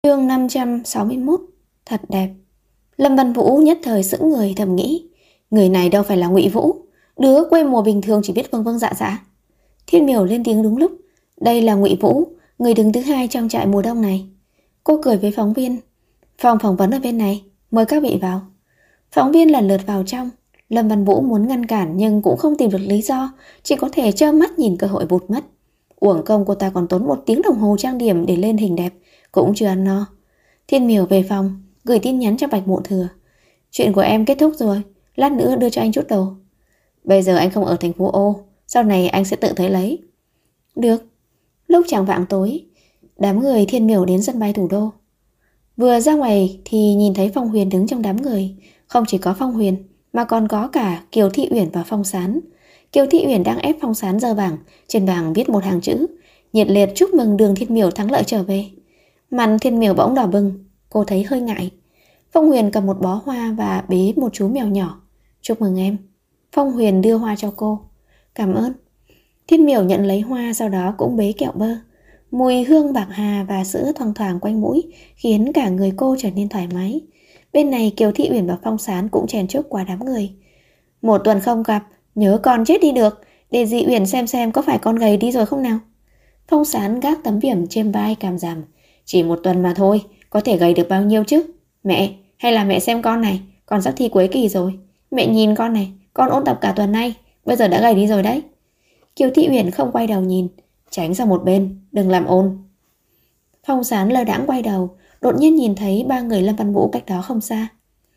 Chương 561. Thật đẹp. Lâm Văn Vũ nhất thời sững người, thầm nghĩ, người này đâu phải là Ngụy Vũ, đứa quê mùa bình thường chỉ biết vâng vâng dạ dạ. Thiên Miểu lên tiếng đúng lúc, đây là Ngụy Vũ, người đứng thứ hai trong trại mùa đông này. Cô cười với phóng viên, phòng phỏng vấn ở bên này, mời các vị vào. Phóng viên lần lượt vào trong. Lâm Văn Vũ muốn ngăn cản nhưng cũng không tìm được lý do, chỉ có thể trơ mắt nhìn cơ hội vụt mất. Uổng công cô ta còn tốn 1 tiếng đồng hồ trang điểm để lên hình đẹp, cũng chưa ăn no. Thiên Miểu về phòng, gửi tin nhắn cho Bạch Mộ Thừa. Chuyện của em kết thúc rồi, lát nữa đưa cho anh chút đồ. Bây giờ anh không ở thành phố O, sau này anh sẽ tự tới lấy. Được. Lúc chạng vạng tối, đám người Thiên Miểu đến sân bay thủ đô. Vừa ra ngoài thì nhìn thấy Phong Huyền đứng trong đám người. Không chỉ có Phong Huyền mà còn có cả Kiều Thị Uyển và Phong Sán. Kiều Thị Uyển đang ép Phong Sán giơ bảng, trên bảng viết một hàng chữ nhiệt liệt chúc mừng Đường Thiên Miểu thắng lợi trở về. Mặt Thiên Miểu bỗng đỏ bừng, cô thấy hơi ngại. Phong Huyền cầm một bó hoa và bế một chú mèo nhỏ. Chúc mừng em. Phong Huyền đưa hoa cho cô. Cảm ơn. Thiên Miểu nhận lấy hoa, sau đó cũng bế kẹo bơ. Mùi hương bạc hà và sữa thoang thoảng quanh mũi khiến cả người cô trở nên thoải mái. Bên này Kiều Thị Uyển và Phong Sán cũng chèn chúc qua đám người. 1 tuần không gặp, nhớ con chết đi được, để dì Uyển xem có phải con gầy đi rồi không nào. Phong Sán gác tấm viểm trên vai cảm giảm. Chỉ 1 tuần mà thôi, có thể gầy được bao nhiêu chứ. Mẹ, hay là mẹ xem con này, con sắp thi cuối kỳ rồi. Mẹ nhìn con này, con ôn tập cả tuần nay, bây giờ đã gầy đi rồi đấy. Kiều Thị Uyển không quay đầu nhìn, tránh sang một bên, đừng làm ồn. Phong Sán lơ đãng quay đầu, đột nhiên nhìn thấy 3 người Lâm Văn Vũ cách đó không xa.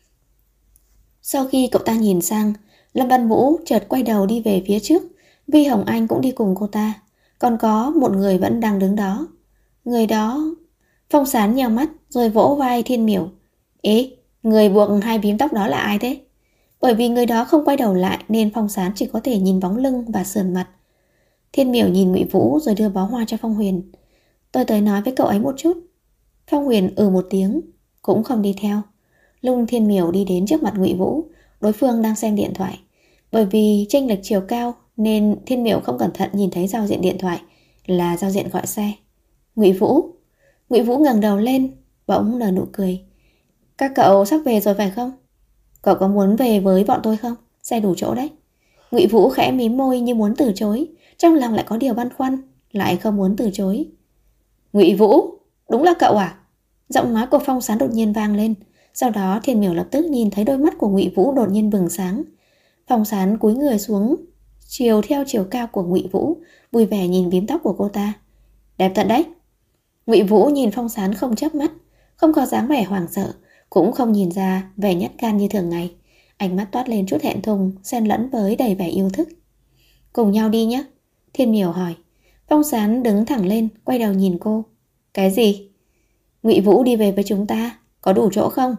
Sau khi cậu ta nhìn sang, Lâm Văn Vũ chợt quay đầu đi về phía trước. Vi Hồng Anh cũng đi cùng cô ta. Còn có một người vẫn đang đứng đó. Người đó... Phong Sán nheo mắt rồi vỗ vai Thiên Miểu. Ế, người buộc 2 bím tóc đó là ai thế? Bởi vì người đó không quay đầu lại nên Phong Sán chỉ có thể nhìn bóng lưng và sườn mặt. Thiên Miểu nhìn Ngụy Vũ rồi đưa bó hoa cho Phong Huyền. Tôi tới nói với cậu ấy một chút. Phong Huyền một tiếng, cũng không đi theo. Lúc Thiên Miểu đi đến trước mặt Ngụy Vũ, đối phương đang xem điện thoại. Bởi vì chênh lệch chiều cao nên Thiên Miểu không cẩn thận nhìn thấy giao diện điện thoại là giao diện gọi xe. Ngụy Vũ. Ngụy Vũ ngẩng đầu lên, bỗng nở nụ cười. Các cậu sắp về rồi phải không? Cậu có muốn về với bọn tôi không? Xe đủ chỗ đấy. Ngụy Vũ khẽ mím môi như muốn từ chối, trong lòng lại có điều băn khoăn, lại không muốn từ chối. Ngụy Vũ, đúng là cậu à? Giọng nói của Phong Sán đột nhiên vang lên. Sau đó Thiên Miểu lập tức nhìn thấy đôi mắt của Ngụy Vũ đột nhiên bừng sáng. Phong Sán cúi người xuống, chiều theo chiều cao của Ngụy Vũ, vui vẻ nhìn bím tóc của cô ta. Đẹp thật đấy. Ngụy Vũ nhìn Phong Sán không chớp mắt, không có dáng vẻ hoảng sợ, cũng không nhìn ra vẻ nhát gan như thường ngày. Ánh mắt toát lên chút hẹn thùng, xen lẫn với đầy vẻ yêu thức. Cùng nhau đi nhé. Thiên Miểu hỏi. Phong Sán đứng thẳng lên, quay đầu nhìn cô. Cái gì? Ngụy Vũ đi về với chúng ta, có đủ chỗ không?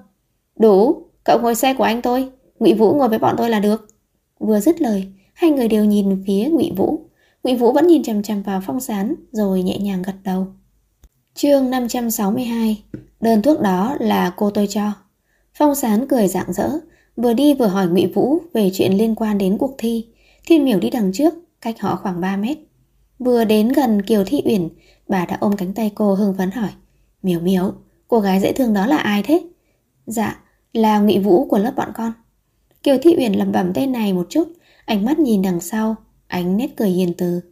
Đủ, cậu ngồi xe của anh tôi, Ngụy Vũ ngồi với bọn tôi là được. Vừa dứt lời, hai người đều nhìn phía Ngụy Vũ. Ngụy Vũ vẫn nhìn chằm chằm vào Phong Sán rồi nhẹ nhàng gật đầu. Chương 562. Đơn thuốc đó là cô tôi cho. Phong Sán cười rạng rỡ, vừa đi vừa hỏi Ngụy Vũ về chuyện liên quan đến cuộc thi. Thiên Miểu đi đằng trước, cách họ khoảng 3 mét. Vừa đến gần Kiều Thị Uyển, bà đã ôm cánh tay cô hưng phấn hỏi. Miểu Miểu, cô gái dễ thương đó là ai thế? Dạ, là Ngụy Vũ của lớp bọn con. Kiều Thị Uyển lẩm bẩm tên này một chút, ánh mắt nhìn đằng sau, ánh nét cười hiền từ.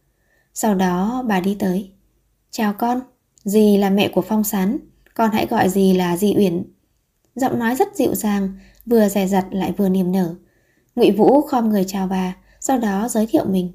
Sau đó bà đi tới. Chào con, dì là mẹ của Phong Sán, con hãy gọi dì là dì Uyển. Giọng nói rất dịu dàng, vừa dè dặt lại vừa niềm nở. Ngụy Vũ khom người chào bà, sau đó giới thiệu mình.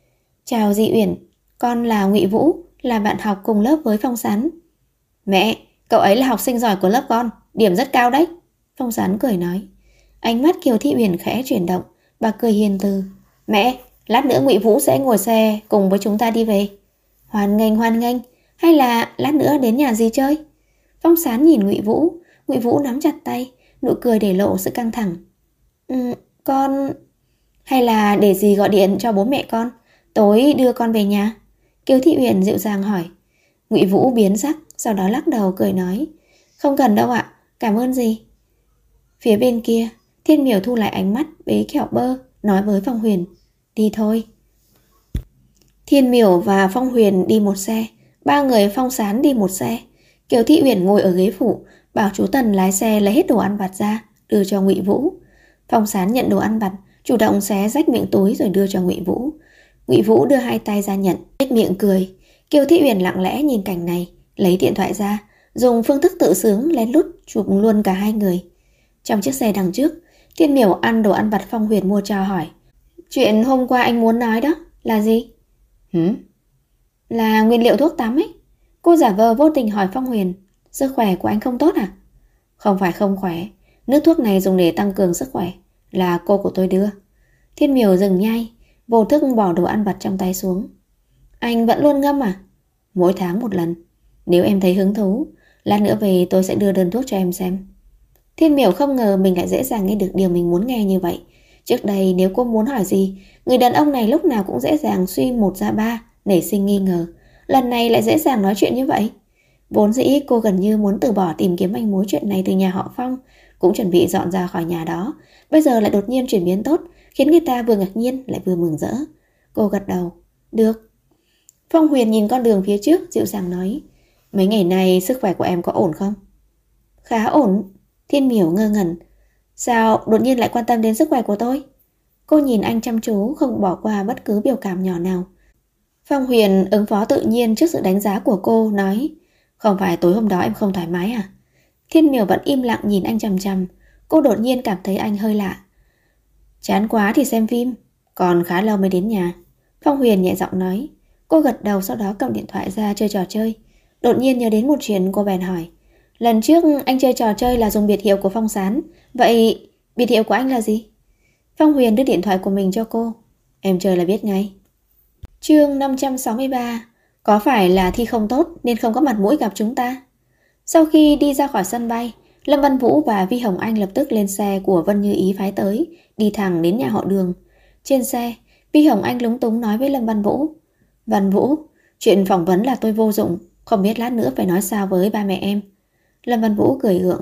Chào dì Uyển, con là Ngụy Vũ, là bạn học cùng lớp với Phong Sán. Mẹ, cậu ấy là học sinh giỏi của lớp con, điểm rất cao đấy. Phong Sán cười nói. Ánh mắt Kiều Thị Uyển khẽ chuyển động, bà cười hiền từ. Mẹ, lát nữa Ngụy Vũ sẽ ngồi xe cùng với chúng ta đi về. Hoan nghênh, hay là lát nữa đến nhà dì chơi? Phong Sán nhìn Ngụy Vũ nắm chặt tay, nụ cười để lộ sự căng thẳng. Con... Hay là để dì gọi điện cho bố mẹ con, tối đưa con về nhà? Kiều Thị Uyển dịu dàng hỏi. Ngụy Vũ biến sắc, sau đó lắc đầu cười nói. Không cần đâu ạ, cảm ơn dì. Phía bên kia, Thiên Miểu thu lại ánh mắt bế kẹo bơ, nói với Phong Huyền. Đi thôi. Thiên Miểu và Phong Huyền đi một xe, 3 người Phong Sán đi một xe. Kiều Thị Uyển ngồi ở ghế phụ, bảo chú Tần lái xe lấy hết đồ ăn vặt ra, đưa cho Ngụy Vũ. Phong Sán nhận đồ ăn vặt, chủ động xé rách miệng túi rồi đưa cho Ngụy Vũ. Ngụy Vũ đưa hai tay ra nhận, nhếch miệng cười. Kiều Thị Uyển lặng lẽ nhìn cảnh này, lấy điện thoại ra, dùng phương thức tự sướng lén lút chụp luôn cả hai người. Trong chiếc xe đằng trước, Thiên Miểu ăn đồ ăn vặt Phong Huyền mua cho hỏi: chuyện hôm qua anh muốn nói đó là gì? Là nguyên liệu thuốc tắm ấy. Cô giả vờ vô tình hỏi Phong Huyền: sức khỏe của anh không tốt à? Không phải không khỏe, nước thuốc này dùng để tăng cường sức khỏe, là cô của tôi đưa. Thiên Miểu dừng nhai, vô thức bỏ đồ ăn vặt trong tay xuống. Anh vẫn luôn ngâm à? Mỗi tháng một lần. Nếu em thấy hứng thú, lát nữa về tôi sẽ đưa đơn thuốc cho em xem. Thiên Miểu không ngờ mình lại dễ dàng nghe được điều mình muốn nghe như vậy. Trước đây nếu cô muốn hỏi gì, người đàn ông này lúc nào cũng dễ dàng suy một ra ba, nảy sinh nghi ngờ. Lần này lại dễ dàng nói chuyện như vậy. Vốn dĩ cô gần như muốn từ bỏ tìm kiếm manh mối chuyện này từ nhà họ Phong, cũng chuẩn bị dọn ra khỏi nhà đó. Bây giờ lại đột nhiên chuyển biến tốt, khiến người ta vừa ngạc nhiên lại vừa mừng rỡ. Cô gật đầu. Được. Phong Huyền nhìn con đường phía trước, dịu dàng nói: mấy ngày nay sức khỏe của em có ổn không? Khá ổn. Thiên Miểu ngơ ngẩn. Sao đột nhiên lại quan tâm đến sức khỏe của tôi? Cô nhìn anh chăm chú, không bỏ qua bất cứ biểu cảm nhỏ nào. Phong Huyền ứng phó tự nhiên trước sự đánh giá của cô, nói: không phải tối hôm đó em không thoải mái à? Thiên Miểu vẫn im lặng nhìn anh chằm chằm. Cô đột nhiên cảm thấy anh hơi lạ. Chán quá thì xem phim, còn khá lâu mới đến nhà. Phong Huyền nhẹ giọng nói. Cô gật đầu, sau đó cầm điện thoại ra chơi trò chơi. Đột nhiên nhớ đến một chuyện, cô bèn hỏi: lần trước anh chơi trò chơi là dùng biệt hiệu của Phong Sán, vậy biệt hiệu của anh là gì? Phong Huyền đưa điện thoại của mình cho cô. Em chơi là biết ngay. Chương 563. Có phải là thi không tốt nên không có mặt mũi gặp chúng ta? Sau khi đi ra khỏi sân bay, Lâm Văn Vũ và Vi Hồng Anh lập tức lên xe của Vân Như Ý phái tới, đi thẳng đến nhà họ Đường. Trên xe, Vi Hồng Anh lúng túng nói với Lâm Văn Vũ: Văn Vũ, chuyện phỏng vấn là tôi vô dụng, không biết lát nữa phải nói sao với ba mẹ em. Lâm Văn Vũ cười gượng.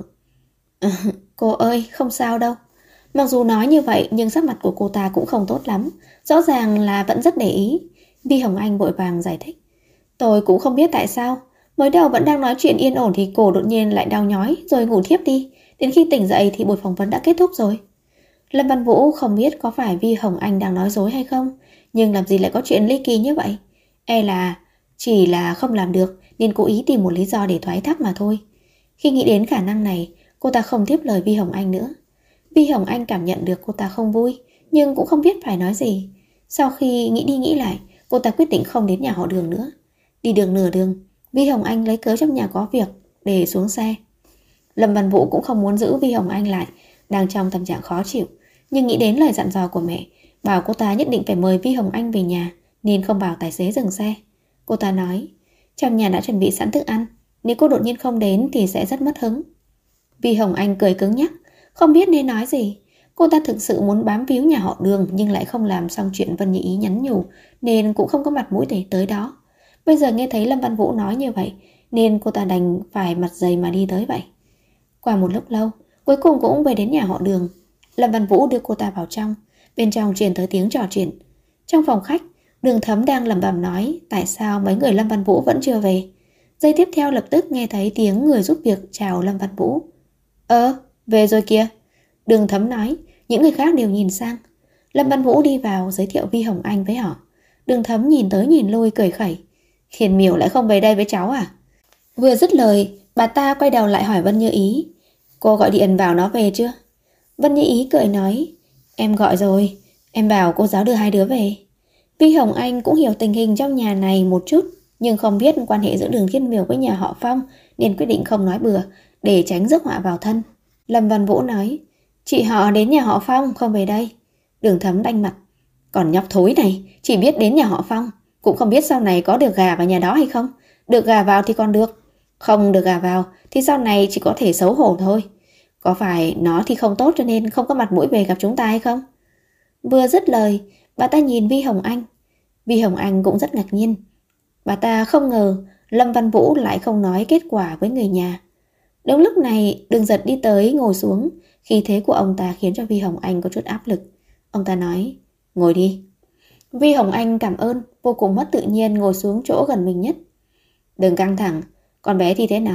Cô ơi, không sao đâu. Mặc dù nói như vậy nhưng sắc mặt của cô ta cũng không tốt lắm, rõ ràng là vẫn rất để ý. Vi Hồng Anh vội vàng giải thích. Tôi cũng không biết tại sao, mới đầu vẫn đang nói chuyện yên ổn thì cổ đột nhiên lại đau nhói rồi ngủ thiếp đi. Đến khi tỉnh dậy thì buổi phỏng vấn đã kết thúc rồi. Lâm Văn Vũ không biết có phải Vi Hồng Anh đang nói dối hay không, nhưng làm gì lại có chuyện ly kỳ như vậy. E là chỉ là không làm được nên cố ý tìm một lý do để thoái thác mà thôi. Khi nghĩ đến khả năng này, cô ta không tiếp lời Vi Hồng Anh nữa. Vi Hồng Anh cảm nhận được cô ta không vui, nhưng cũng không biết phải nói gì. Sau khi nghĩ đi nghĩ lại, cô ta quyết định không đến nhà họ Đường nữa. Đi đường nửa đường, Vi Hồng Anh lấy cớ trong nhà có việc để xuống xe. Lâm Văn Vũ cũng không muốn giữ Vi Hồng Anh lại, đang trong tâm trạng khó chịu, nhưng nghĩ đến lời dặn dò của mẹ, bảo cô ta nhất định phải mời Vi Hồng Anh về nhà, nên không bảo tài xế dừng xe. Cô ta nói, trong nhà đã chuẩn bị sẵn thức ăn, nếu cô đột nhiên không đến thì sẽ rất mất hứng. Vi Hồng Anh cười cứng nhắc, không biết nên nói gì. Cô ta thực sự muốn bám víu nhà họ Đường nhưng lại không làm xong chuyện Vân Như Ý nhắn nhủ, nên cũng không có mặt mũi để tới đó. Bây giờ nghe thấy Lâm Văn Vũ nói như vậy, nên cô ta đành phải mặt dày mà đi tới vậy. Qua một lúc lâu, cuối cùng cũng về đến nhà họ Đường. Lâm Văn Vũ đưa cô ta vào trong. Bên trong truyền tới tiếng trò chuyện. Trong phòng khách, Đường Thấm đang lẩm bẩm nói tại sao mấy người Lâm Văn Vũ vẫn chưa về. Giây tiếp theo lập tức nghe thấy tiếng người giúp việc chào Lâm Văn Vũ. Về rồi kìa. Đường Thấm nói, những người khác đều nhìn sang. Lâm Văn Vũ đi vào giới thiệu Vi Hồng Anh với họ. Đường Thấm nhìn tới nhìn lui cười khẩy. Hiền Miểu lại không về đây với cháu à? Vừa dứt lời, bà ta quay đầu lại hỏi Vân Như Ý. Cô gọi điện bảo nó về chưa? Vân Như Ý cười nói, em gọi rồi, em bảo cô giáo đưa hai đứa về. Vi Hồng Anh cũng hiểu tình hình trong nhà này một chút, nhưng không biết quan hệ giữa Đường Thiên Miểu với nhà họ Phong, nên quyết định không nói bừa, để tránh rước họa vào thân. Lâm Văn Vũ nói, chị họ đến nhà họ Phong, không về đây. Đường Thấm đanh mặt, còn nhóc thối này, chỉ biết đến nhà họ Phong, cũng không biết sau này có được gà vào nhà đó hay không. Được gà vào thì còn được, không được gà vào thì sau này chỉ có thể xấu hổ thôi. Có phải nó thì không tốt cho nên không có mặt mũi về gặp chúng ta hay không? Vừa dứt lời, bà ta nhìn Vi Hồng Anh. Vi Hồng Anh cũng rất ngạc nhiên. Bà ta không ngờ Lâm Văn Vũ lại không nói kết quả với người nhà. Đúng lúc này, Đường Giật đi tới ngồi xuống. Khí thế của ông ta khiến cho Vi Hồng Anh có chút áp lực. Ông ta nói, ngồi đi. Vi Hồng Anh cảm ơn, vô cùng mất tự nhiên ngồi xuống chỗ gần mình nhất. Đừng căng thẳng, con bé thì thế nào?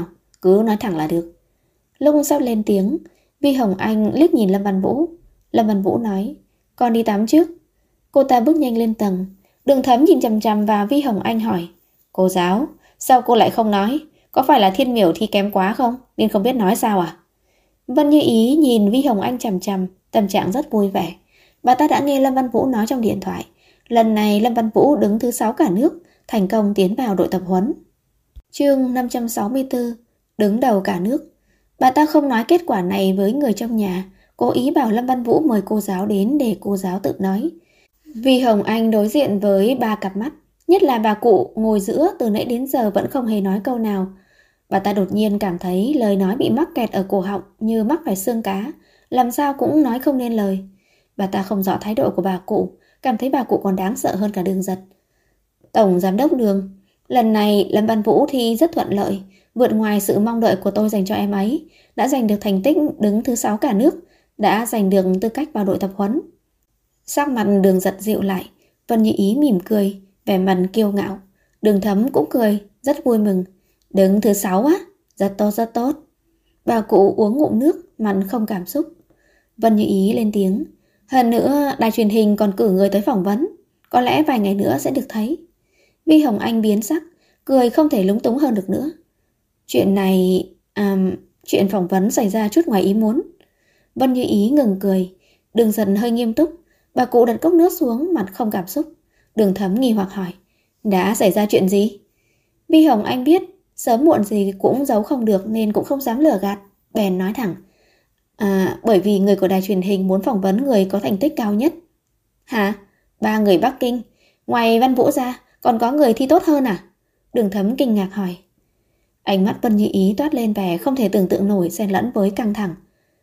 cứ nói thẳng là được. Lúc sắp lên tiếng, Vi Hồng Anh liếc nhìn Lâm Văn Vũ. Lâm Văn Vũ nói, con đi tắm trước. Cô ta bước nhanh lên tầng. Đường Thấm nhìn chằm chằm vào Vi Hồng Anh hỏi, cô giáo, sao cô lại không nói? Có phải là Thiên Miểu thi kém quá không, nên không biết nói sao à? Vân Như Ý nhìn Vi Hồng Anh chằm chằm, tâm trạng rất vui vẻ. Bà ta đã nghe Lâm Văn Vũ nói trong điện thoại. Lần này Lâm Văn Vũ đứng thứ 6 cả nước, thành công tiến vào đội tập huấn. Chương 564, đứng đầu cả nước. Bà ta không nói kết quả này với người trong nhà, cố ý bảo Lâm Văn Vũ mời cô giáo đến để cô giáo tự nói. Vi Hồng Anh đối diện với 3 cặp mắt, nhất là bà cụ ngồi giữa từ nãy đến giờ vẫn không hề nói câu nào. Bà ta đột nhiên cảm thấy lời nói bị mắc kẹt ở cổ họng như mắc phải xương cá, làm sao cũng nói không nên lời. Bà ta không rõ thái độ của bà cụ, cảm thấy bà cụ còn đáng sợ hơn cả Đường Giật. Tổng giám đốc Đường, lần này Lâm Văn Vũ thi rất thuận lợi, vượt ngoài sự mong đợi của tôi dành cho em ấy, đã giành được thành tích đứng thứ 6 cả nước, đã giành được tư cách vào đội tập huấn. Sắc mặt Đường Giật dịu lại, Vân Như Ý mỉm cười, vẻ mặt kiêu ngạo. Đường Thấm cũng cười, rất vui mừng. Đứng thứ 6 á, rất tốt rất tốt. Bà cụ uống ngụm nước, mặt không cảm xúc. Vân Như Ý lên tiếng, hơn nữa đài truyền hình còn cử người tới phỏng vấn, có lẽ vài ngày nữa sẽ được thấy. Vi Hồng Anh biến sắc, cười không thể lúng túng hơn được nữa. Chuyện này, chuyện phỏng vấn xảy ra chút ngoài ý muốn. Vân Như Ý ngừng cười. Đường Giật hơi nghiêm túc. Bà cụ đặt cốc nước xuống, mặt không cảm xúc. Đường Thấm nghi hoặc hỏi, đã xảy ra chuyện gì? Vi Hồng Anh biết sớm muộn gì cũng giấu không được nên cũng không dám lừa gạt, bèn nói thẳng, bởi vì người của đài truyền hình muốn phỏng vấn người có thành tích cao nhất. Hả? 3 người Bắc Kinh, ngoài Văn Vũ ra còn có người thi tốt hơn à? Đường Thấm kinh ngạc hỏi. Ánh mắt Vân Như Ý toát lên vẻ không thể tưởng tượng nổi, xen lẫn với căng thẳng.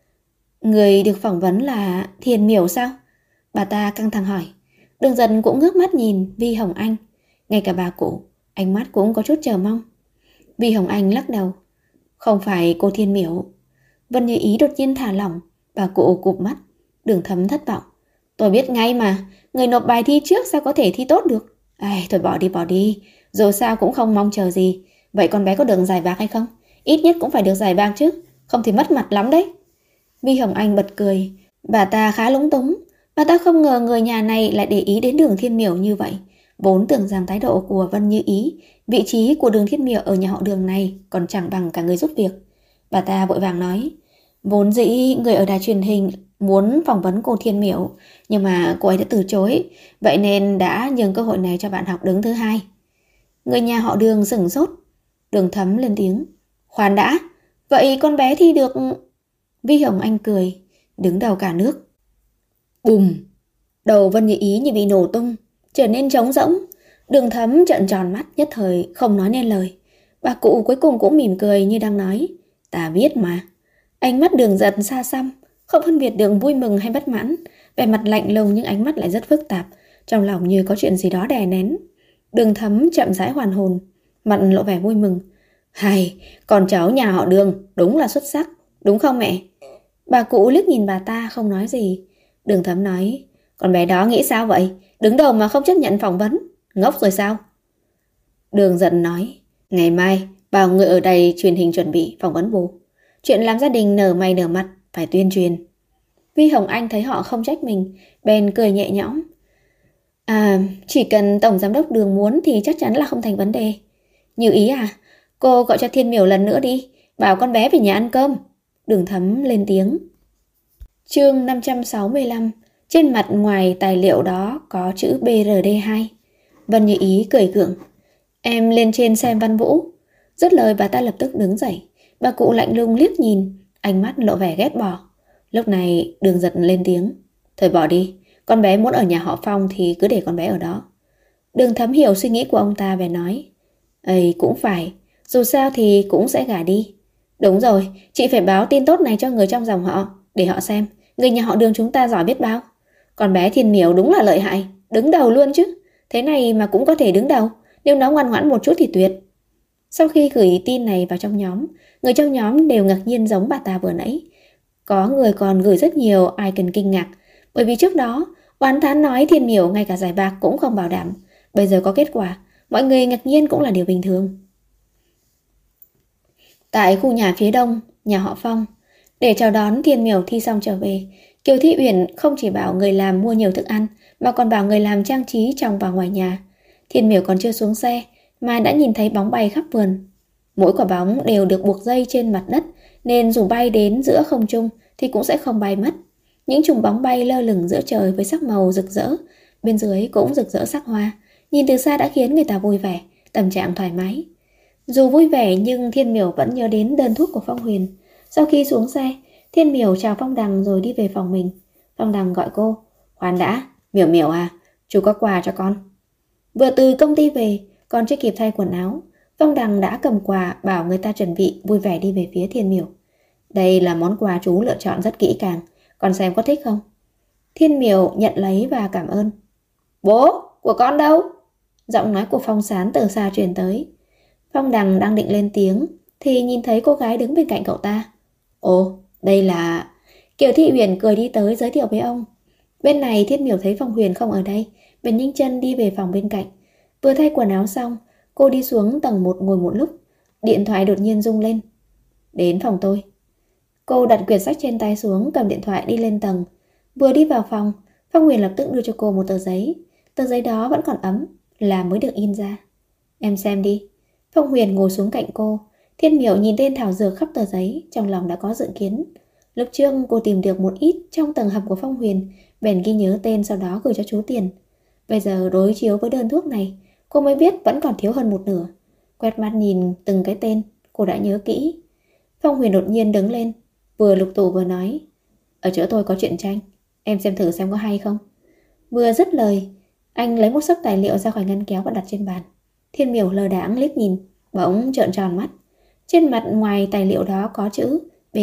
Người được phỏng vấn là Thiền Miểu sao? Bà ta căng thẳng hỏi. Đường Giật cũng ngước mắt nhìn Vi Hồng Anh. Ngay cả bà cụ, ánh mắt cũng có chút chờ mong. Vi Hồng Anh lắc đầu. Không phải cô Thiên Miểu. Vân Như Ý đột nhiên thả lỏng. Bà cụ cụp mắt. Đường Thấm thất vọng. Tôi biết ngay mà, người nộp bài thi trước sao có thể thi tốt được. Thôi bỏ đi. Dù sao cũng không mong chờ gì. Vậy con bé có được giải bạc hay không? Ít nhất cũng phải được giải bạc chứ, không thì mất mặt lắm đấy. Vi Hồng Anh bật cười. Bà ta khá lúng túng. Bà ta không ngờ người nhà này lại để ý đến Đường Thiên Miểu như vậy. Vốn tưởng rằng thái độ của Vân Như Ý, vị trí của Đường Thiên Miểu ở nhà họ Đường này còn chẳng bằng cả người giúp việc. Bà ta vội vàng nói, vốn dĩ người ở đài truyền hình muốn phỏng vấn cô Thiên Miểu, nhưng mà cô ấy đã từ chối, vậy nên đã nhường cơ hội này cho bạn học đứng thứ 2. Người nhà họ Đường sửng sốt. Đường Thấm lên tiếng, khoan đã, vậy con bé thi được... Vi Hồng Anh cười, đứng đầu cả nước. Bùm! Đầu Vân Như Ý như bị nổ tung, trở nên trống rỗng. Đường Thấm trợn tròn mắt, nhất thời không nói nên lời. Bà cụ cuối cùng cũng mỉm cười như đang nói, ta biết mà. Ánh mắt Đường Giật xa xăm, không phân biệt được vui mừng hay bất mãn, vẻ mặt lạnh lùng nhưng ánh mắt lại rất phức tạp, trong lòng như có chuyện gì đó đè nén. Đường Thấm chậm rãi hoàn hồn, mặt lộ vẻ vui mừng. Hay, con cháu nhà họ Đường đúng là xuất sắc, đúng không mẹ? Bà cụ liếc nhìn bà ta không nói gì. Đường Thấm nói, con bé đó nghĩ sao vậy? Đứng đầu mà không chấp nhận phỏng vấn, ngốc rồi sao? Đường Giận nói, ngày mai bảo người ở đây truyền hình chuẩn bị phỏng vấn bù. Chuyện làm gia đình nở mày nở mặt phải tuyên truyền. Vi Hồng Anh thấy họ không trách mình, bèn cười nhẹ nhõm. Chỉ cần tổng giám đốc Đường muốn thì chắc chắn là không thành vấn đề. Như Ý à, cô gọi cho Thiên Miểu lần nữa đi, bảo con bé về nhà ăn cơm. Đường Thấm lên tiếng. Chương 565. Trên mặt ngoài tài liệu đó có chữ BRD2. Vân Như Ý cười gượng. Em lên trên xem Văn Vũ. Dứt lời bà ta lập tức đứng dậy. Bà cụ lạnh lùng liếc nhìn, ánh mắt lộ vẻ ghét bỏ. Lúc này Đường Giật lên tiếng. Thôi bỏ đi, con bé muốn ở nhà họ Phong thì cứ để con bé ở đó. Đường Thấm hiểu suy nghĩ của ông ta về nói. Cũng phải, dù sao thì cũng sẽ gả đi. Đúng rồi, chị phải báo tin tốt này cho người trong dòng họ, để họ xem người nhà họ Đường chúng ta giỏi biết bao. Con bé Thiên Miểu đúng là lợi hại, đứng đầu luôn chứ. Thế này mà cũng có thể đứng đầu, nếu nó ngoan ngoãn một chút thì tuyệt. Sau khi gửi tin này vào trong nhóm, người trong nhóm đều ngạc nhiên giống bà ta vừa nãy. Có người còn gửi rất nhiều ai cần kinh ngạc, bởi vì trước đó oán thán nói Thiên Miểu ngay cả giải bạc cũng không bảo đảm. Bây giờ có kết quả, mọi người ngạc nhiên cũng là điều bình thường. Tại khu nhà phía đông, nhà họ Phong, để chào đón Thiên Miểu thi xong trở về, Kiều Thị Uyển không chỉ bảo người làm mua nhiều thức ăn mà còn bảo người làm trang trí trong và ngoài nhà. Thiên Miểu còn chưa xuống xe mà đã nhìn thấy bóng bay khắp vườn. Mỗi quả bóng đều được buộc dây trên mặt đất nên dù bay đến giữa không trung thì cũng sẽ không bay mất. Những chùm bóng bay lơ lửng giữa trời với sắc màu rực rỡ, bên dưới cũng rực rỡ sắc hoa, nhìn từ xa đã khiến người ta vui vẻ, tâm trạng thoải mái. Dù vui vẻ nhưng Thiên Miểu vẫn nhớ đến đơn thuốc của Phong Huyền. Sau khi xuống xe, Thiên Miểu chào Phong Đằng rồi đi về phòng mình. Phong Đằng gọi cô: "Khoan đã, Miểu Miểu à, chú có quà cho con." Vừa từ công ty về, còn chưa kịp thay quần áo, Phong Đằng đã cầm quà bảo người ta chuẩn bị, vui vẻ đi về phía Thiên Miểu. "Đây là món quà chú lựa chọn rất kỹ càng, con xem có thích không?" Thiên Miểu nhận lấy và cảm ơn. "Bố, của con đâu?" Giọng nói của Phong Sán từ xa truyền tới. Phong Đằng đang định lên tiếng thì nhìn thấy cô gái đứng bên cạnh cậu ta. "Ồ, đây là..." Kiều Thị Uyển cười đi tới giới thiệu với ông. Bên này Thiên Miểu thấy Phong Huyền không ở đây, bèn nhanh chân đi về phòng bên cạnh. Vừa thay quần áo xong, cô đi xuống tầng 1 ngồi một lúc. Điện thoại đột nhiên rung lên. "Đến phòng tôi." Cô đặt quyển sách trên tay xuống, cầm điện thoại đi lên tầng. Vừa đi vào phòng, Phong Huyền lập tức đưa cho cô một tờ giấy. Tờ giấy đó vẫn còn ấm, là mới được in ra. "Em xem đi." Phong Huyền ngồi xuống cạnh cô. Thiên Miểu nhìn tên thảo dược khắp tờ giấy, trong lòng đã có dự kiến. Lúc trước cô tìm được một ít trong tầng hầm của Phong Huyền, bèn ghi nhớ tên, sau đó gửi cho chú tiền. Bây giờ đối chiếu với đơn thuốc này, cô mới biết vẫn còn thiếu hơn một nửa. Quét mắt nhìn từng cái tên, cô đã nhớ kỹ. Phong Huyền đột nhiên đứng lên, vừa lục tủ vừa nói: "Ở chỗ tôi có truyện tranh, em xem thử xem có hay không." Vừa dứt lời, anh lấy một xấp tài liệu ra khỏi ngăn kéo và đặt trên bàn. Thiên Miểu lờ đãng liếc nhìn, bỗng trợn tròn mắt. Trên mặt ngoài tài liệu đó có chữ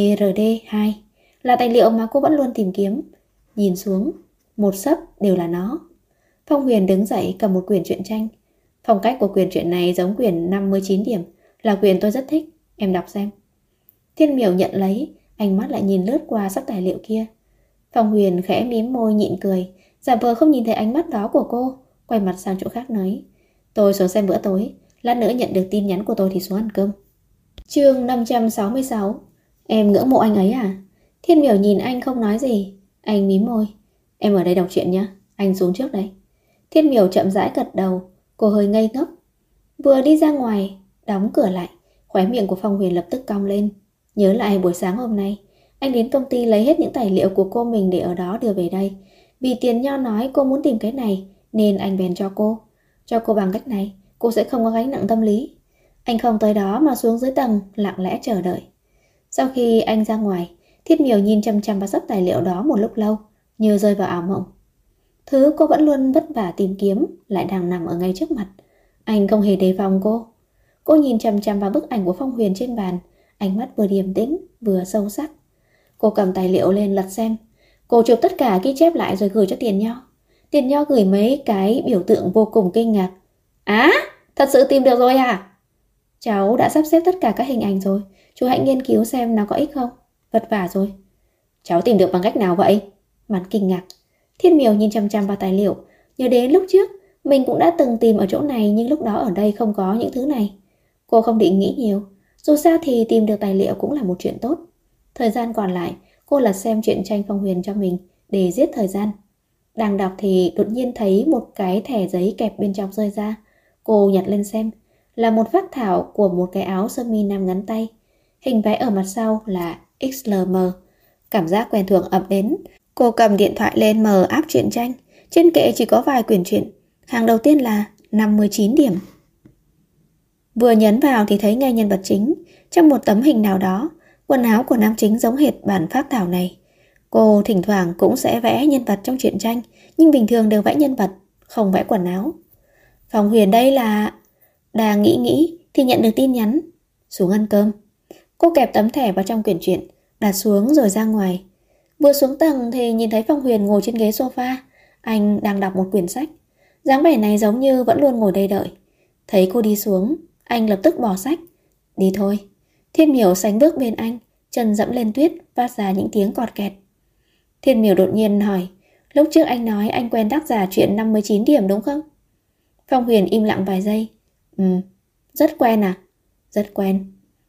BRD2, là tài liệu mà cô vẫn luôn tìm kiếm. Nhìn xuống, một xấp đều là nó. Phong Huyền đứng dậy cầm một quyển truyện tranh. "Phong cách của quyển truyện này giống quyển 59 điểm, là quyển tôi rất thích, em đọc xem." Thiên Miểu nhận lấy, ánh mắt lại nhìn lướt qua xấp tài liệu kia. Phong Huyền khẽ mím môi nhịn cười, giả vờ không nhìn thấy ánh mắt đó của cô, quay mặt sang chỗ khác nói: "Tôi xuống xem bữa tối, lát nữa nhận được tin nhắn của tôi thì xuống ăn cơm." Chương 566. Em ngưỡng mộ anh ấy à? Thiên Miểu nhìn anh không nói gì. Anh mím môi. "Em ở đây đọc truyện nhé, anh xuống trước đây." Thiên Miểu chậm rãi gật đầu. Cô hơi ngây ngốc. Vừa đi ra ngoài, đóng cửa lại, khóe miệng của Phong Huyền lập tức cong lên. Nhớ lại buổi sáng hôm nay, anh đến công ty lấy hết những tài liệu của cô mình để ở đó đưa về đây. Vì Tiền Nho nói cô muốn tìm cái này nên anh bèn cho cô. Cho cô bằng cách này, cô sẽ không có gánh nặng tâm lý. Anh không tới đó mà xuống dưới tầng lặng lẽ chờ đợi. Sau khi anh ra ngoài, Thiết Miểu nhìn chăm chăm vào sấp tài liệu đó một lúc lâu, như rơi vào ảo mộng. Thứ cô vẫn luôn vất vả tìm kiếm lại đang nằm ở ngay trước mặt. Anh không hề đề phòng cô. Cô nhìn chăm chăm vào bức ảnh của Phong Huyền trên bàn, ánh mắt vừa điềm tĩnh vừa sâu sắc. Cô cầm tài liệu lên lật xem. Cô chụp tất cả ghi chép lại rồi gửi cho Tiền Nho. Tiền Nho gửi mấy cái biểu tượng vô cùng kinh ngạc. "Á, thật sự tìm được rồi à?" "Cháu đã sắp xếp tất cả các hình ảnh rồi, chú hãy nghiên cứu xem nào có ích không. Vất vả rồi." "Cháu tìm được bằng cách nào vậy?" Mặt kinh ngạc. Thiên Miểu nhìn chăm chăm vào tài liệu, nhớ đến lúc trước mình cũng đã từng tìm ở chỗ này, nhưng lúc đó ở đây không có những thứ này. Cô không định nghĩ nhiều, dù sao thì tìm được tài liệu cũng là một chuyện tốt. Thời gian còn lại, cô lật xem truyện tranh Phong Huyền cho mình để giết thời gian. Đang đọc thì đột nhiên thấy một cái thẻ giấy kẹp bên trong rơi ra. Cô nhặt lên xem, là một phác thảo của một cái áo sơ mi nam ngắn tay. Hình vẽ ở mặt sau là XLM. Cảm giác quen thuộc ập đến. Cô cầm điện thoại lên mở app truyện tranh. Trên kệ chỉ có vài quyển truyện. Hàng đầu tiên là 59 điểm. Vừa nhấn vào thì thấy ngay nhân vật chính. Trong một tấm hình nào đó, quần áo của nam chính giống hệt bản phác thảo này. Cô thỉnh thoảng cũng sẽ vẽ nhân vật trong truyện tranh, nhưng bình thường đều vẽ nhân vật, không vẽ quần áo. Phong Huyền đây là... Đang nghĩ thì nhận được tin nhắn. "Xuống ăn cơm." Cô kẹp tấm thẻ vào trong quyển truyện, đặt xuống rồi ra ngoài. Vừa xuống tầng thì nhìn thấy Phong Huyền ngồi trên ghế sofa. Anh đang đọc một quyển sách. Dáng vẻ này giống như vẫn luôn ngồi đây đợi. Thấy cô đi xuống, anh lập tức bỏ sách. "Đi thôi." Thiên Miểu sánh bước bên anh, chân dẫm lên tuyết phát ra những tiếng cọt kẹt. Thiên Miểu đột nhiên hỏi: "Lúc trước anh nói anh quen tác giả truyện 59 điểm đúng không?" Phong Huyền im lặng vài giây. Rất quen à?" "Rất quen."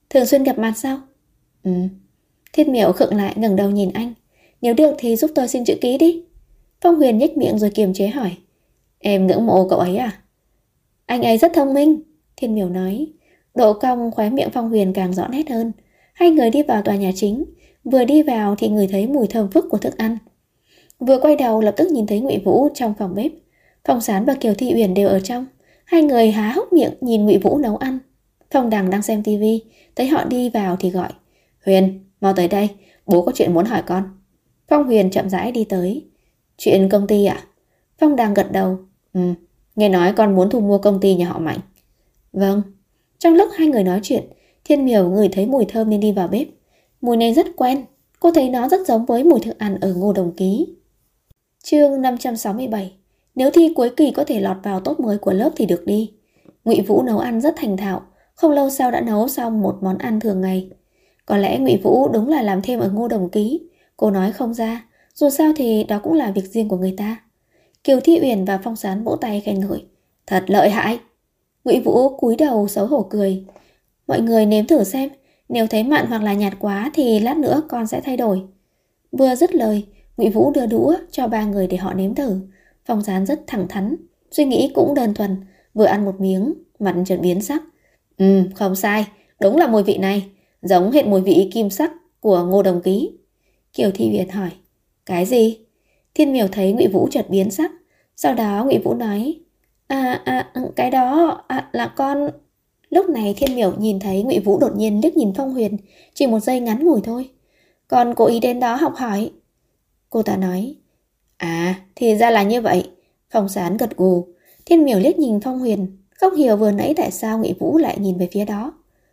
Thường xuyên gặp mặt sao? Ừ. Thiết Miểu khựng lại ngẩng đầu nhìn anh. Nếu được thì giúp tôi xin chữ ký đi. Phong Huyền nhếch miệng rồi kiềm chế hỏi. Em ngưỡng mộ cậu ấy à? Anh ấy rất thông minh, Thiên Miểu nói. Độ cong khóe miệng Phong Huyền càng rõ nét hơn. Hai người đi vào tòa nhà chính. Vừa đi vào thì ngửi thấy mùi thơm phức của thức ăn. Vừa quay đầu lập tức nhìn thấy Ngụy Vũ trong phòng bếp. Phong Sán và Kiều Thị Uyển đều ở trong. Hai người há hốc miệng nhìn Ngụy Vũ nấu ăn. Phong Đằng đang xem tivi, thấy họ đi vào thì gọi. Huyền, mau tới đây, bố có chuyện muốn hỏi con. Phong Huyền chậm rãi đi tới. Chuyện công ty à? Phong Đằng gật đầu. Nghe nói con muốn thu mua công ty nhà họ Mạnh. Vâng. Trong lúc hai người nói chuyện, Thiên Miểu ngửi thấy mùi thơm nên đi vào bếp. Mùi này rất quen, cô thấy nó rất giống với mùi thức ăn ở Ngô Đồng Ký. Chương 567. Nếu thi cuối kỳ có thể lọt vào top 10 của lớp thì được đi. Ngụy Vũ nấu ăn rất thành thạo, không lâu sau đã nấu xong một món ăn thường ngày. Có lẽ Ngụy Vũ đúng là làm thêm ở Ngô Đồng Ký. Cô nói không ra, dù sao thì đó cũng là việc riêng của người ta. Kiều Thị Uyển và Phong Sán vỗ tay khen ngợi. Thật lợi hại. Ngụy Vũ cúi đầu xấu hổ cười. Mọi người nếm thử xem, nếu thấy mặn hoặc là nhạt quá thì lát nữa con sẽ thay đổi. Vừa dứt lời, Ngụy Vũ đưa đũa cho ba người để họ nếm thử. Phong Sán rất thẳng thắn, suy nghĩ cũng đơn thuần, vừa ăn một miếng, mặt chợt biến sắc. Không sai, đúng là mùi vị này, giống hệt mùi vị kim sắc của Ngô Đồng Ký. Kiều Thị Uyển hỏi, cái gì? Thiên Miểu thấy Ngụy Vũ chợt biến sắc, sau đó Ngụy Vũ nói, cái đó là con. Lúc này Thiên Miểu nhìn thấy Ngụy Vũ đột nhiên liếc nhìn Phong Huyền, chỉ một giây ngắn ngủi thôi. Con cố ý đến đó học hỏi. Cô ta nói, thì ra là như vậy. Phong Sán gật gù. Thiên Miểu liếc nhìn Phong Huyền, không hiểu vừa nãy tại sao Ngụy Vũ lại nhìn về phía đó.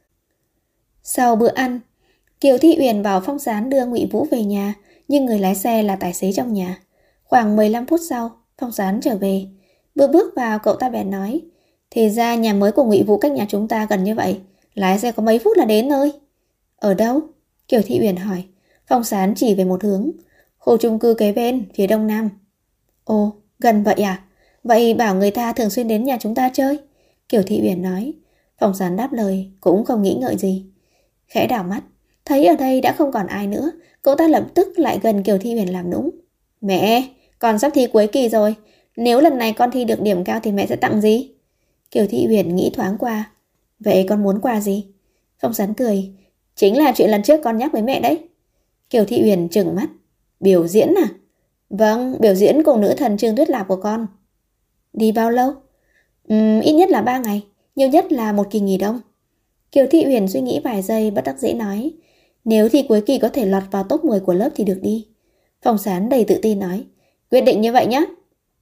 Sau bữa ăn, Kiều Thị Uyển bảo Phong Sán đưa Ngụy Vũ về nhà, nhưng người lái xe là tài xế trong nhà. Khoảng 15 phút sau, Phong Sán trở về. Vừa bước vào, cậu ta bèn nói, thì ra nhà mới của Ngụy Vũ cách nhà chúng ta gần như vậy, lái xe có mấy phút là đến nơi. Ở đâu? Kiều Thị Uyển hỏi. Phong Sán chỉ về một hướng, khu chung cư kế bên, phía đông nam. Ồ, gần vậy à? Vậy bảo người ta thường xuyên đến nhà chúng ta chơi. Kiều Thị Uyển nói. Phong Sán đáp lời, cũng không nghĩ ngợi gì. Khẽ đảo mắt, thấy ở đây đã không còn ai nữa, cậu ta lập tức lại gần Kiều Thị Uyển làm nũng. Mẹ, con sắp thi cuối kỳ rồi, nếu lần này con thi được điểm cao thì mẹ sẽ tặng gì? Kiều Thị Uyển nghĩ thoáng qua. Vậy con muốn quà gì? Phong Sán cười. Chính là chuyện lần trước con nhắc với mẹ đấy. Kiều Thị Uyển trừng mắt. Biểu diễn à? Vâng, biểu diễn cùng nữ thần Trương Tuyết Lạp của con. Đi bao lâu? Ít nhất là 3 ngày, nhiều nhất là một kỳ nghỉ đông. Kiều Thị Uyển suy nghĩ vài giây bất đắc dĩ nói. Nếu thi cuối kỳ có thể lọt vào top 10 của lớp thì được đi. Phong Sán đầy tự tin nói. Quyết định như vậy nhé.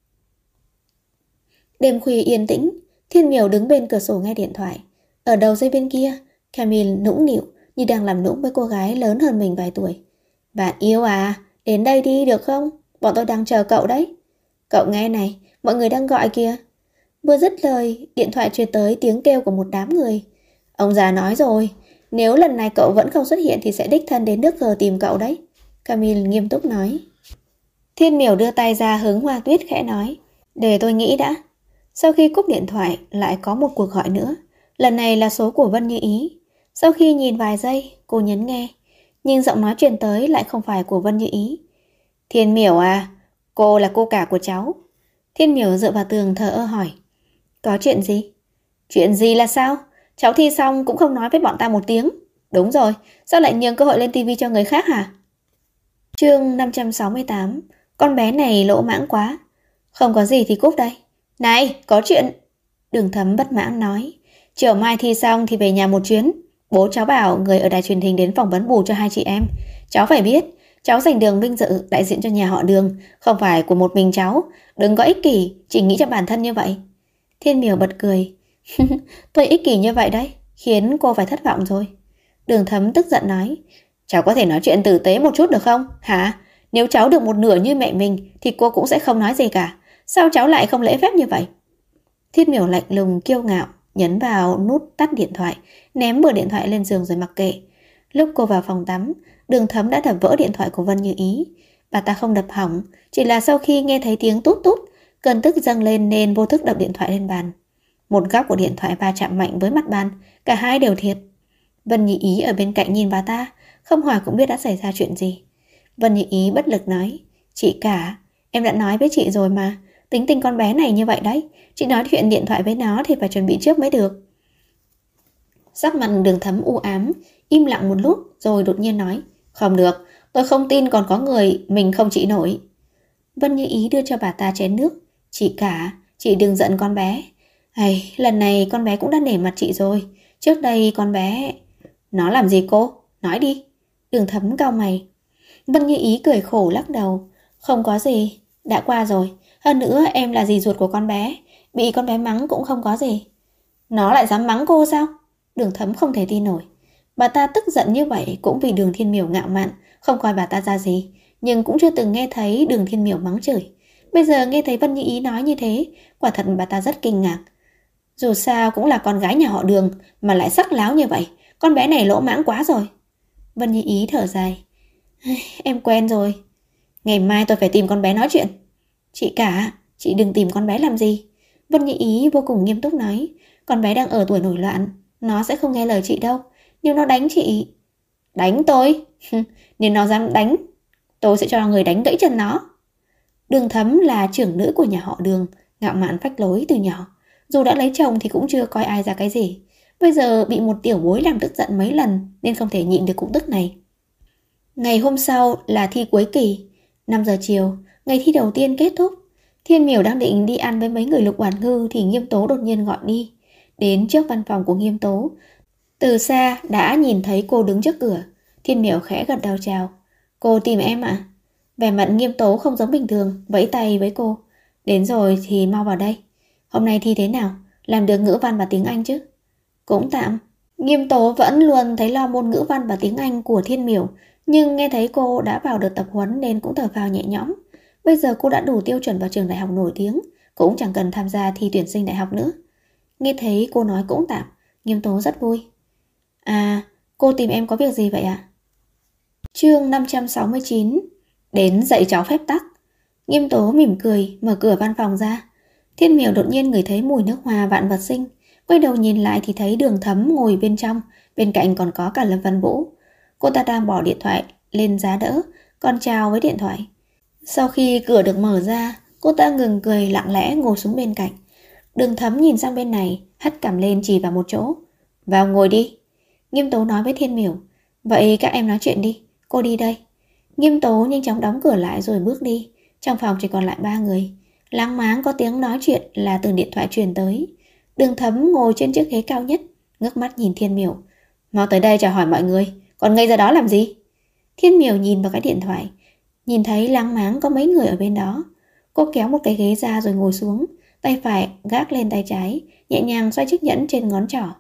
Đêm khuya yên tĩnh, Thiên Miểu đứng bên cửa sổ nghe điện thoại. Ở đầu dây bên kia, Camille nũng nịu như đang làm nũng với cô gái lớn hơn mình vài tuổi. Bạn yêu à, đến đây đi được không? Bọn tôi đang chờ cậu đấy. Cậu nghe này, mọi người đang gọi kìa. Vừa dứt lời, điện thoại truyền tới tiếng kêu của một đám người. Ông già nói rồi, nếu lần này cậu vẫn không xuất hiện thì sẽ đích thân đến nước cờ tìm cậu đấy. Camille nghiêm túc nói. Thiên Miểu đưa tay ra hướng Hoa Tuyết khẽ nói. Để tôi nghĩ đã. Sau khi cúp điện thoại, lại có một cuộc gọi nữa. Lần này là số của Vân Như Ý. Sau khi nhìn vài giây, cô nhấn nghe. Nhưng giọng nói truyền tới lại không phải của Vân Như Ý. Thiên Miểu à, cô là cô cả của cháu. Thiên Miểu dựa vào tường thờ ơ hỏi. Có chuyện gì? Chuyện gì là sao? Cháu thi xong cũng không nói với bọn ta một tiếng. Đúng rồi, sao lại nhường cơ hội lên tivi cho người khác hả? Chương 568. Con bé này lỗ mãng quá. Không có gì thì cúp đây. Này, có chuyện. Đường Thấm bất mãn nói. Chiều mai thi xong thì về nhà một chuyến. Bố cháu bảo người ở đài truyền hình đến phỏng vấn bù cho hai chị em. Cháu phải biết, cháu giành đường vinh dự đại diện cho nhà họ Đường, không phải của một mình cháu. Đừng có ích kỷ, chỉ nghĩ cho bản thân như vậy. Thiên Miểu bật cười. Tôi ích kỷ như vậy đấy, khiến cô phải thất vọng rồi. Đường Thấm tức giận nói. Cháu có thể nói chuyện tử tế một chút được không? Hả? Nếu cháu được một nửa như mẹ mình thì cô cũng sẽ không nói gì cả. Sao cháu lại không lễ phép như vậy? Thiên Miểu lạnh lùng kiêu ngạo, nhấn vào nút tắt điện thoại, ném bừa điện thoại lên giường rồi mặc kệ. Lúc cô vào phòng tắm, Đường Thấm đã đập vỡ điện thoại của Vân Như Ý. Bà ta không đập hỏng, chỉ là sau khi nghe thấy tiếng tút tút, cơn tức dâng lên nên vô thức đập điện thoại lên bàn. Một góc của điện thoại va chạm mạnh với mặt bàn, cả hai đều thiệt. Vân Như Ý ở bên cạnh nhìn bà ta, không hỏi cũng biết đã xảy ra chuyện gì. Vân Như Ý bất lực nói, chị cả, em đã nói với chị rồi mà, tính tình con bé này như vậy đấy. Chị nói chuyện điện thoại với nó thì phải chuẩn bị trước mới được. Sắc mặt Đường Thấm u ám, im lặng một lúc rồi đột nhiên nói, không được, tôi không tin còn có người mình không trị nổi. Vân Như Ý đưa cho bà ta chén nước, chị cả, chị đừng giận con bé. Hay, lần này con bé cũng đã nể mặt chị rồi. Trước đây con bé... Nó làm gì cô? Nói đi. Đường Thấm cau mày. Vân Như Ý cười khổ lắc đầu. Không có gì, đã qua rồi. Hơn nữa em là dì ruột của con bé, bị con bé mắng cũng không có gì. Nó lại dám mắng cô sao? Đường Thấm không thể tin nổi. Bà ta tức giận như vậy cũng vì Đường Thiên Miểu ngạo mạn, không coi bà ta ra gì, nhưng cũng chưa từng nghe thấy Đường Thiên Miểu mắng chửi. Bây giờ nghe thấy Vân Như Ý nói như thế, quả thật bà ta rất kinh ngạc. Dù sao cũng là con gái nhà họ Đường mà lại sắc láo như vậy, con bé này lỗ mãng quá rồi. Vân Như Ý thở dài. Em quen rồi. Ngày mai tôi phải tìm con bé nói chuyện. Chị cả, chị đừng tìm con bé làm gì. Vân Như Ý vô cùng nghiêm túc nói. Con bé đang ở tuổi nổi loạn, nó sẽ không nghe lời chị đâu. Nếu nó đánh chị... Đánh tôi? Nếu nó dám đánh, tôi sẽ cho người đánh gãy chân nó. Đường Thấm là trưởng nữ của nhà họ Đường, ngạo mạn phách lối từ nhỏ. Dù đã lấy chồng thì cũng chưa coi ai ra cái gì. Bây giờ bị một tiểu bối làm tức giận mấy lần nên không thể nhịn được cục tức này. Ngày hôm sau là thi cuối kỳ. 5 giờ chiều, ngày thi đầu tiên kết thúc. Thiên Miểu đang định đi ăn với mấy người Lục Oản Ngư thì Nghiêm Tố đột nhiên gọi đi. Đến trước văn phòng của Nghiêm Tố, từ xa đã nhìn thấy cô đứng trước cửa. Thiên Miểu khẽ gật đầu chào. Cô tìm em ạ? Vẻ mặt Nghiêm Tố không giống bình thường, vẫy tay với cô. Đến rồi thì mau vào đây. Hôm nay thi thế nào? Làm được ngữ văn và tiếng Anh chứ? Cũng tạm. Nghiêm Tố vẫn luôn thấy lo môn ngữ văn và tiếng Anh của Thiên Miểu, nhưng nghe thấy cô đã vào đợt tập huấn nên cũng thở phào nhẹ nhõm. Bây giờ cô đã đủ tiêu chuẩn vào trường đại học nổi tiếng, cũng chẳng cần tham gia thi tuyển sinh đại học nữa. Nghe thấy cô nói cũng tạm, Nghiêm Tố rất vui. À, cô tìm em có việc gì vậy ạ? Chương 569. Đến dạy cháu phép tắc. Nghiêm Tố mỉm cười, mở cửa văn phòng ra. Thiên Miểu đột nhiên ngửi thấy mùi nước hoa vạn vật sinh, quay đầu nhìn lại thì thấy Đường Thấm ngồi bên trong, bên cạnh còn có cả Lâm Văn Vũ. Cô ta đang bỏ điện thoại lên giá đỡ, còn chào với điện thoại. Sau khi cửa được mở ra, cô ta ngừng cười lặng lẽ ngồi xuống bên cạnh. Đường Thấm nhìn sang bên này, hất cằm lên chỉ vào một chỗ. Vào ngồi đi. Nghiêm Tố nói với Thiên Miểu. Vậy các em nói chuyện đi, cô đi đây. Nghiêm Tố nhanh chóng đóng cửa lại rồi bước đi. Trong phòng chỉ còn lại 3 người. Láng máng có tiếng nói chuyện là từ điện thoại truyền tới. Đường Thấm ngồi trên chiếc ghế cao nhất, ngước mắt nhìn Thiên Miểu. Mau tới đây chào hỏi mọi người, còn ngây ra đó làm gì? Thiên Miểu nhìn vào cái điện thoại, nhìn thấy láng máng có mấy người ở bên đó. Cô kéo một cái ghế ra rồi ngồi xuống, tay phải gác lên tay trái, nhẹ nhàng xoay chiếc nhẫn trên ngón trỏ.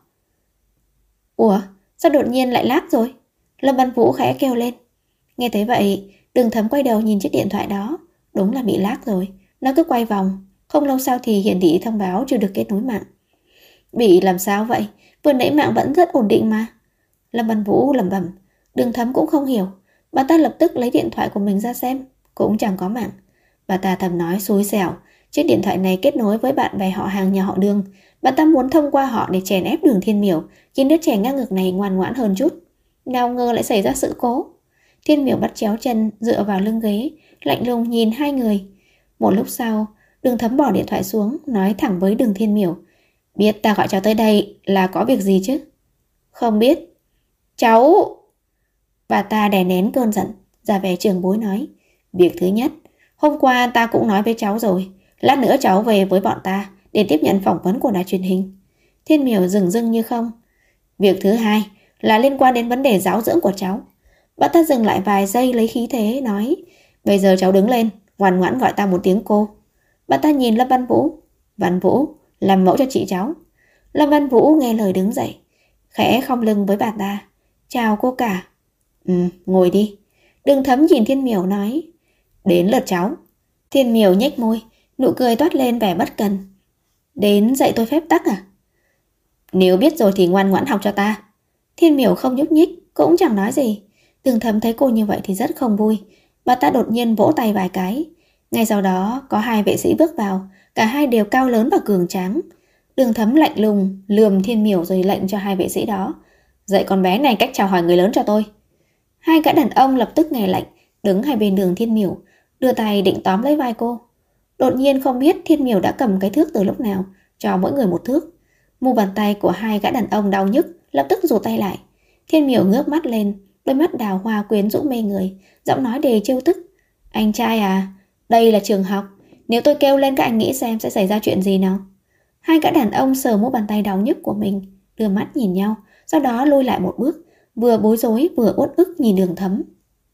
Ủa, sao đột nhiên lại lag rồi? Lâm Văn Vũ khẽ kêu lên. Nghe thấy vậy, Đường Thấm quay đầu nhìn chiếc điện thoại đó. Đúng là bị lag rồi, nó cứ quay vòng. Không lâu sau thì hiển thị thông báo chưa được kết nối mạng. Bị làm sao vậy? Vừa nãy mạng vẫn rất ổn định mà. Lâm Văn Vũ lẩm bẩm. Đường Thấm cũng không hiểu. Bà ta lập tức lấy điện thoại của mình ra xem, cũng chẳng có mạng. Bà ta thầm nói xui xẻo, chiếc điện thoại này kết nối với bạn bè họ hàng nhà họ Đường. Bà ta muốn thông qua họ để chèn ép Đường Thiên Miểu, khiến đứa trẻ ngang ngược này ngoan ngoãn hơn chút. Nào ngờ lại xảy ra sự cố. Thiên Miểu bắt chéo chân dựa vào lưng ghế, lạnh lùng nhìn hai người. Một lúc sau, Đường Thấm bỏ điện thoại xuống, nói thẳng với Đường Thiên Miểu. Biết ta gọi cháu tới đây là có việc gì chứ? Không biết. Cháu... Bà ta đè nén cơn giận, ra vẻ trưởng bối nói. Việc thứ nhất, hôm qua ta cũng nói với cháu rồi, lát nữa cháu về với bọn ta để tiếp nhận phỏng vấn của đài truyền hình. Thiên Miểu dửng dưng như không. Việc thứ hai là liên quan đến vấn đề giáo dưỡng của cháu. Bà ta dừng lại vài giây lấy khí thế nói. Bây giờ cháu đứng lên, ngoan ngoãn gọi ta một tiếng cô. Bà ta nhìn Lâm Văn Vũ. Văn Vũ, làm mẫu cho chị cháu. Lâm Văn Vũ nghe lời đứng dậy, khẽ khom lưng với bà ta. Chào cô cả. Ngồi đi. Đường Thấm nhìn Thiên Miểu nói. Đến lượt cháu. Thiên Miểu nhếch môi, nụ cười toát lên vẻ bất cần. Đến dạy tôi phép tắc à? Nếu biết rồi thì ngoan ngoãn học cho ta. Thiên Miểu không nhúc nhích, cũng chẳng nói gì. Đường Thấm thấy cô như vậy thì rất không vui. Bà ta đột nhiên vỗ tay vài cái. Ngay sau đó có hai vệ sĩ bước vào. Cả hai đều cao lớn và cường tráng. Đường Thấm lạnh lùng lườm Thiên Miểu rồi lệnh cho hai vệ sĩ đó. Dạy con bé này cách chào hỏi người lớn cho tôi. Hai gã đàn ông lập tức nghe lệnh, đứng hai bên đường Thiên Miểu, đưa tay định tóm lấy vai cô. Đột nhiên không biết Thiên Miểu đã cầm cái thước từ lúc nào, cho mỗi người một thước. Mu bàn tay của hai gã đàn ông đau nhức, lập tức rụt tay lại. Thiên Miểu ngước mắt lên, đôi mắt đào hoa quyến rũ mê người, giọng nói đầy trêu tức. Anh trai à, đây là trường học, nếu tôi kêu lên các anh nghĩ xem sẽ xảy ra chuyện gì nào? Hai gã đàn ông sờ mu bàn tay đau nhức của mình, đưa mắt nhìn nhau, sau đó lùi lại một bước, vừa bối rối vừa uất ức nhìn Đường Thấm.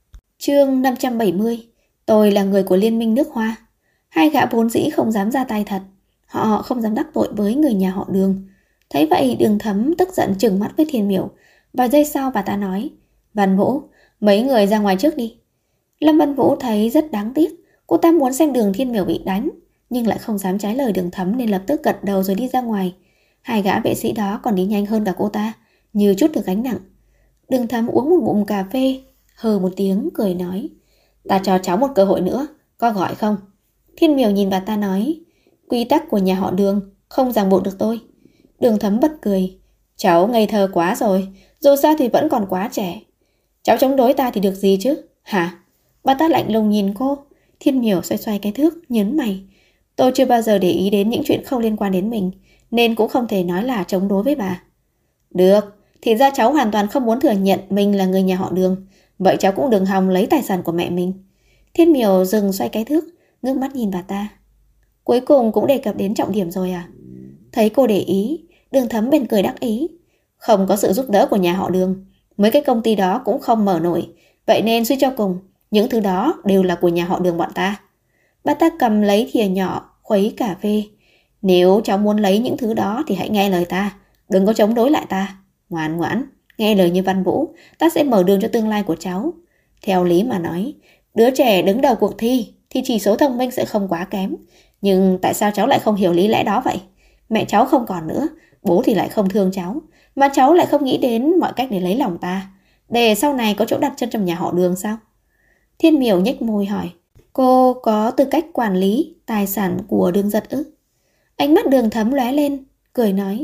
Chương 570. Tôi là người của Liên minh nước Hoa. Hai gã vốn dĩ không dám ra tay thật, họ không dám đắc tội với người nhà họ Đường. Thấy vậy Đường Thấm tức giận trừng mắt với Thiên Miểu. Vài giây sau bà ta nói, Văn Vũ, mấy người ra ngoài trước đi. Lâm Văn Vũ thấy rất đáng tiếc, cô ta muốn xem Đường Thiên Miểu bị đánh, nhưng lại không dám trái lời Đường Thấm nên lập tức gật đầu rồi đi ra ngoài. Hai gã vệ sĩ đó còn đi nhanh hơn cả cô ta, như chút được gánh nặng. Đường Thấm uống một ngụm cà phê, hừ một tiếng cười nói, ta cho cháu một cơ hội nữa, có gọi không? Thiên Miểu nhìn bà ta nói, quy tắc của nhà họ Đường không ràng buộc được tôi. Đường Thấm bật cười, cháu ngây thơ quá rồi, dù sao thì vẫn còn quá trẻ. Cháu chống đối ta thì được gì chứ, hả? Bà ta lạnh lùng nhìn cô. Thiên Miểu xoay xoay cái thước, nhớn mày. Tôi chưa bao giờ để ý đến những chuyện không liên quan đến mình, nên cũng không thể nói là chống đối với bà. Được, thì ra cháu hoàn toàn không muốn thừa nhận mình là người nhà họ Đường. Vậy cháu cũng đừng hòng lấy tài sản của mẹ mình. Thiên Miểu dừng xoay cái thước, ngước mắt nhìn bà ta. Cuối cùng cũng đề cập đến trọng điểm rồi à? Thấy cô để ý, Đường Thấm bèn cười đắc ý. Không có sự giúp đỡ của nhà họ Đường, mấy cái công ty đó cũng không mở nổi. Vậy nên suy cho cùng, những thứ đó đều là của nhà họ Đường bọn ta. Bà ta cầm lấy thìa nhỏ, khuấy cà phê. Nếu cháu muốn lấy những thứ đó thì hãy nghe lời ta, đừng có chống đối lại ta. Ngoan ngoãn, nghe lời như Văn Vũ, ta sẽ mở đường cho tương lai của cháu. Theo lý mà nói, đứa trẻ đứng đầu cuộc thi thì chỉ số thông minh sẽ không quá kém. Nhưng tại sao cháu lại không hiểu lý lẽ đó vậy? Mẹ cháu không còn nữa, bố thì lại không thương cháu, mà cháu lại không nghĩ đến mọi cách để lấy lòng ta, để sau này có chỗ đặt chân trong nhà họ Đường sao? Thiên Miểu nhếch môi hỏi, cô có tư cách quản lý tài sản của Đường Giật ư? Ánh mắt Đường Thấm lóe lên, cười nói,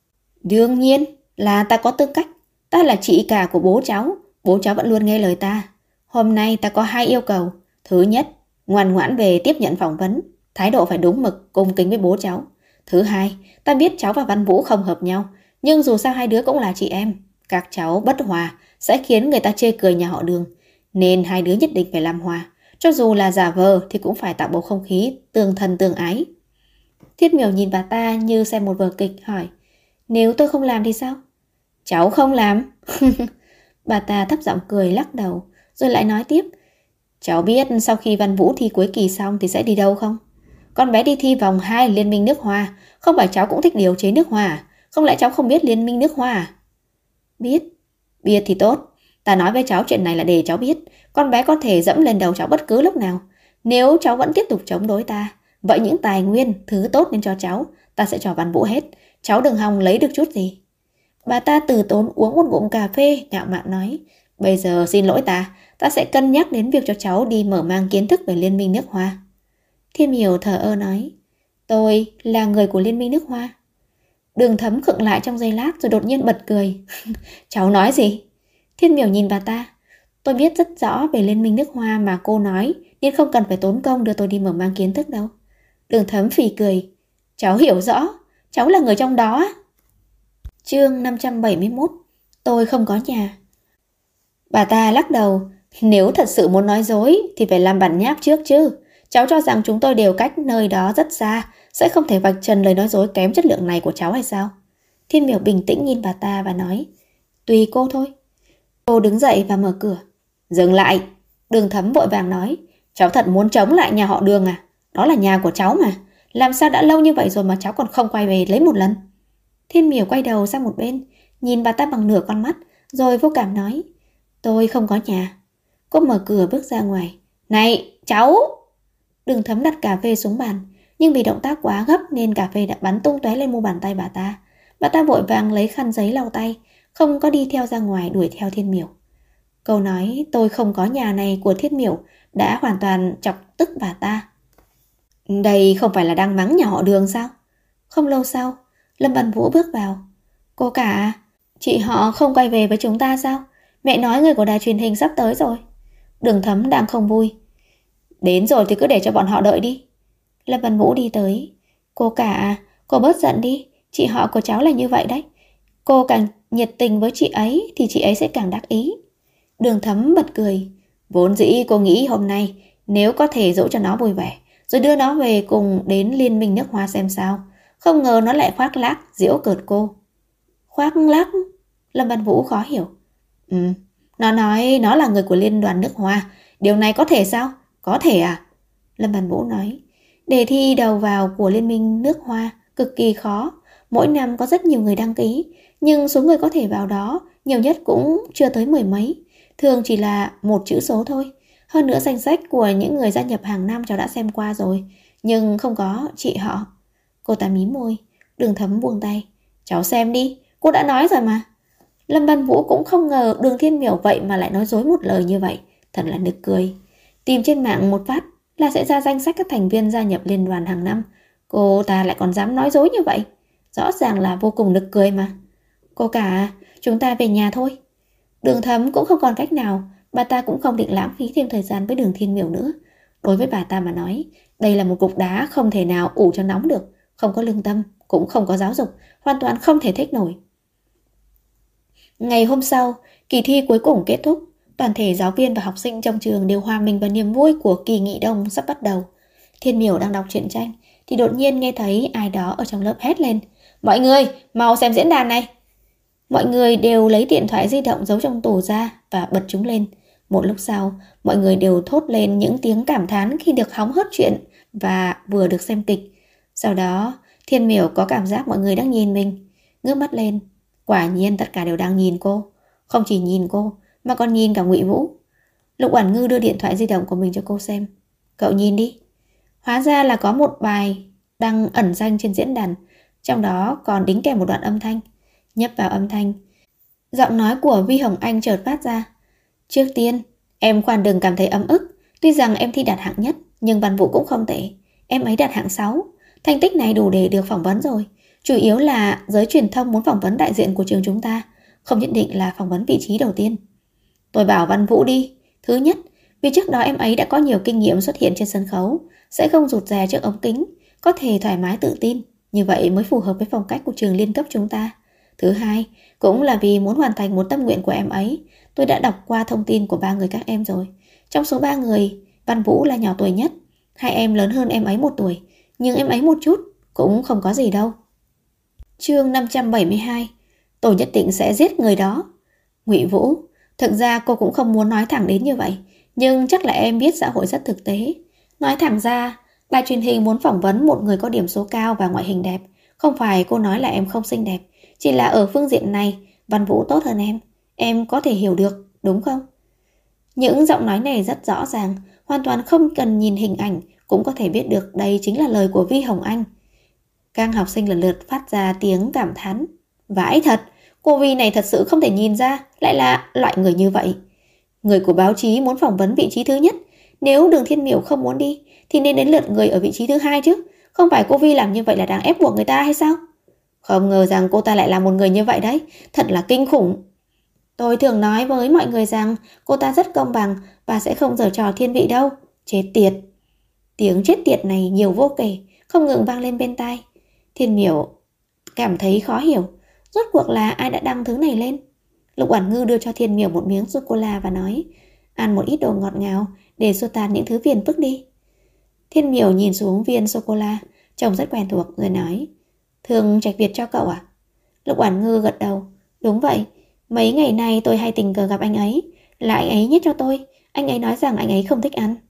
đương nhiên là ta có tư cách. Ta là chị cả của bố cháu vẫn luôn nghe lời ta. Hôm nay ta có hai yêu cầu. Thứ nhất, ngoan ngoãn về tiếp nhận phỏng vấn, thái độ phải đúng mực, cung kính với bố cháu. Thứ hai, ta biết cháu và Văn Vũ không hợp nhau, nhưng dù sao hai đứa cũng là chị em. Các cháu bất hòa sẽ khiến người ta chê cười nhà họ Đường, nên hai đứa nhất định phải làm hòa. Cho dù là giả vờ thì cũng phải tạo bầu không khí tương thân tương ái. Thiết Miểu nhìn bà ta như xem một vở kịch, hỏi, nếu tôi không làm thì sao? Cháu không làm. Bà ta thấp giọng cười lắc đầu, rồi lại nói tiếp, cháu biết sau khi Văn Vũ thi cuối kỳ xong thì sẽ đi đâu không? Con bé đi thi vòng 2 Liên minh nước Hoa. Không phải cháu cũng thích điều chế nước hoa à? Không lẽ cháu không biết Liên minh nước Hoa à? Biết. Biết thì tốt. Ta nói với cháu chuyện này là để cháu biết con bé có thể dẫm lên đầu cháu bất cứ lúc nào. Nếu cháu vẫn tiếp tục chống đối ta, vậy những tài nguyên, thứ tốt nên cho cháu, ta sẽ cho Văn Vũ hết. Cháu đừng hòng lấy được chút gì. Bà ta từ tốn uống một ngụm cà phê, ngạo mạn nói, bây giờ xin lỗi ta sẽ cân nhắc đến việc cho cháu đi mở mang kiến thức về Liên minh nước Hoa. Thiên Miểu thờ ơ nói, tôi là người của Liên minh nước Hoa. Đường Thấm khựng lại trong giây lát rồi đột nhiên bật cười. Cháu nói gì? Thiên Miểu nhìn bà ta, tôi biết rất rõ về Liên minh nước Hoa mà cô nói, nên không cần phải tốn công đưa tôi đi mở mang kiến thức đâu. Đường Thấm phì cười, cháu hiểu rõ, cháu là người trong đó. Chương 571. Tôi không có nhà. Bà ta lắc đầu, nếu thật sự muốn nói dối thì phải làm bản nháp trước chứ. Cháu cho rằng chúng tôi đều cách nơi đó rất xa, sẽ không thể vạch trần lời nói dối kém chất lượng này của cháu hay sao? Thiên Miểu bình tĩnh nhìn bà ta và nói, tùy cô thôi. Cô đứng dậy và mở cửa. Dừng lại. Đường Thấm vội vàng nói, cháu thật muốn chống lại nhà họ Đường à? Đó là nhà của cháu mà. Làm sao đã lâu như vậy rồi mà cháu còn không quay về lấy một lần? Thiên Miểu quay đầu sang một bên, nhìn bà ta bằng nửa con mắt, rồi vô cảm nói, tôi không có nhà. Cô mở cửa bước ra ngoài. Này, cháu! Đường Thấm đặt cà phê xuống bàn, nhưng vì động tác quá gấp nên cà phê đã bắn tung tóe lên mu bàn tay bà ta. Bà ta vội vàng lấy khăn giấy lau tay, không có đi theo ra ngoài đuổi theo Thiên Miểu. Câu nói tôi không có nhà này của Thiên Miểu đã hoàn toàn chọc tức bà ta. Đây không phải là đang mắng nhà họ Đường sao? Không lâu sau, Lâm Văn Vũ bước vào. Cô cả, Chị họ không quay về với chúng ta sao? Mẹ nói người của đài truyền hình sắp tới rồi. Đường Thấm đang không vui. Đến rồi thì cứ để cho bọn họ đợi đi. Lâm Văn Vũ đi tới. Cô cả, cô bớt giận đi. Chị họ của cháu là như vậy đấy. Cô càng nhiệt tình với chị ấy thì chị ấy sẽ càng đắc ý. Đường Thấm bật cười. Vốn dĩ cô nghĩ hôm nay nếu có thể dỗ cho nó vui vẻ, rồi đưa nó về cùng đến Liên minh nước Hoa xem sao. Không ngờ nó lại khoác lác, giễu cợt cô. Khoác lác? Lâm Văn Vũ khó hiểu. Nó nói nó là người của Liên đoàn nước Hoa. Điều này có thể sao? Có thể à? Lâm Văn Vũ nói. Đề thi đầu vào của Liên minh nước Hoa cực kỳ khó. Mỗi năm có rất nhiều người đăng ký, nhưng số người có thể vào đó nhiều nhất cũng chưa tới 10 mấy. Thường chỉ là một chữ số thôi. Hơn nữa danh sách của những người gia nhập hàng năm cháu đã xem qua rồi, nhưng không có chị họ. Cô ta mím môi. Đường Thấm buông tay. Cháu xem đi, cô đã nói rồi mà. Lâm Văn Vũ cũng không ngờ Đường Thiên Miểu vậy mà lại nói dối một lời như vậy. Thật là nực cười. Tìm trên mạng một phát là sẽ ra danh sách các thành viên gia nhập liên đoàn hàng năm. Cô ta lại còn dám nói dối như vậy. Rõ ràng là vô cùng nực cười mà. Cô cả, chúng ta về nhà thôi. Đường Thấm cũng không còn cách nào. Bà ta cũng không định lãng phí thêm thời gian với Đường Thiên Miểu nữa. Đối với bà ta mà nói, đây là một cục đá không thể nào ủ cho nóng được. Không có lương tâm, cũng không có giáo dục, hoàn toàn không thể thích nổi. Ngày hôm sau, kỳ thi cuối cùng kết thúc. Toàn thể giáo viên và học sinh trong trường đều hòa mình vào niềm vui của kỳ nghỉ đông sắp bắt đầu. Thiên Miểu đang đọc truyện tranh thì đột nhiên nghe thấy ai đó ở trong lớp hét lên. Mọi người, mau xem diễn đàn này. Mọi người đều lấy điện thoại di động giấu trong tủ ra và bật chúng lên. Một lúc sau, mọi người đều thốt lên những tiếng cảm thán khi được hóng hớt chuyện và vừa được xem kịch. Sau đó, Thiên Miểu có cảm giác mọi người đang nhìn mình. Ngước mắt lên, quả nhiên tất cả đều đang nhìn cô. Không chỉ nhìn cô, mà còn nhìn cả Ngụy Vũ. Lục Oản Ngư đưa điện thoại di động của mình cho cô xem. Cậu nhìn đi. Hóa ra là có một bài đăng ẩn danh trên diễn đàn, trong đó còn đính kèm một đoạn âm thanh. Nhấp vào âm thanh, giọng nói của Vi Hồng Anh chợt phát ra. Trước tiên, em khoan đừng cảm thấy ấm ức. Tuy rằng em thi đạt hạng nhất, nhưng văn vụ cũng không tệ. Em ấy đạt hạng 6. Thành tích này đủ để được phỏng vấn rồi. Chủ yếu là giới truyền thông muốn phỏng vấn đại diện của trường chúng ta, không nhất định là phỏng vấn vị trí đầu tiên. Tôi bảo Văn Vũ đi. Thứ nhất, vì trước đó em ấy đã có nhiều kinh nghiệm xuất hiện trên sân khấu, sẽ không rụt rè trước ống kính, có thể thoải mái tự tin. Như vậy mới phù hợp với phong cách của trường liên cấp chúng ta. Thứ hai, cũng là vì muốn hoàn thành một tâm nguyện của em ấy. Tôi đã đọc qua thông tin của 3 người các em rồi. Trong số 3 người, Văn Vũ là nhỏ tuổi nhất. 2 em lớn hơn em ấy 1 tuổi, nhưng em ấy một chút cũng không có gì đâu. Chương 572. Tôi nhất định sẽ giết người đó. Ngụy Vũ, thực ra cô cũng không muốn nói thẳng đến như vậy, nhưng chắc là em biết xã hội rất thực tế. Nói thẳng ra, đài truyền hình muốn phỏng vấn một người có điểm số cao và ngoại hình đẹp. Không phải cô nói là em không xinh đẹp, chỉ là ở phương diện này Văn Vũ tốt hơn em có thể hiểu được, đúng không? Những giọng nói này rất rõ ràng, hoàn toàn không cần nhìn hình ảnh cũng có thể biết được đây chính là lời của Vi Hồng Anh. Các học sinh lần lượt phát ra tiếng cảm thán. Vãi thật, cô Vi này thật sự không thể nhìn ra lại là loại người như vậy. Người của báo chí muốn phỏng vấn vị trí thứ nhất, nếu Đường Thiên Miểu không muốn đi thì nên đến lượt người ở vị trí thứ hai chứ. Không phải cô Vi làm như vậy là đang ép buộc người ta hay sao? Không ngờ rằng cô ta lại là một người như vậy đấy, thật là kinh khủng. Tôi thường nói với mọi người rằng cô ta rất công bằng và sẽ không giở trò thiên vị đâu. Chết tiệt. Tiếng chết tiệt này nhiều vô kể, không ngừng vang lên bên tai. Thiên Miểu cảm thấy khó hiểu, rốt cuộc là ai đã đăng thứ này lên. Lục Oản Ngư đưa cho Thiên Miểu một miếng sô-cô-la và nói, ăn một ít đồ ngọt ngào để xua tan những thứ phiền phức đi. Thiên Miểu nhìn xuống viên sô-cô-la, trông rất quen thuộc rồi nói, Thường Trạch Việt cho cậu à? Lục Oản Ngư gật đầu, đúng vậy, mấy ngày nay tôi hay tình cờ gặp anh ấy, là anh ấy nhét cho tôi, anh ấy nói rằng anh ấy không thích ăn.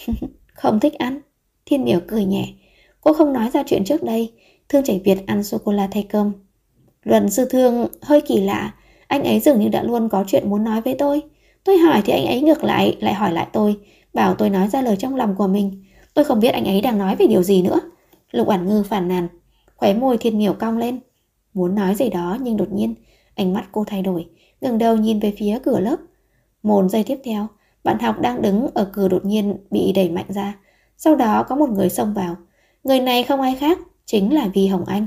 Không thích ăn? Thiên Miểu cười nhẹ, cô không nói ra chuyện trước đây, Thương Trạch Việt ăn sô-cô-la thay cơm. Luận sư Thương hơi kỳ lạ, anh ấy dường như đã luôn có chuyện muốn nói với tôi. Tôi hỏi thì anh ấy ngược lại hỏi lại tôi, bảo tôi nói ra lời trong lòng của mình. Tôi không biết anh ấy đang nói về điều gì nữa. Lục Oản Ngư phàn nàn, khóe môi Thiên Miểu cong lên, muốn nói gì đó nhưng đột nhiên ánh mắt cô thay đổi, ngẩng đầu nhìn về phía cửa lớp. Một giây tiếp theo, bạn học đang đứng ở cửa đột nhiên bị đẩy mạnh ra. Sau đó có một người xông vào. Người này không ai khác, chính là Vi Hồng Anh.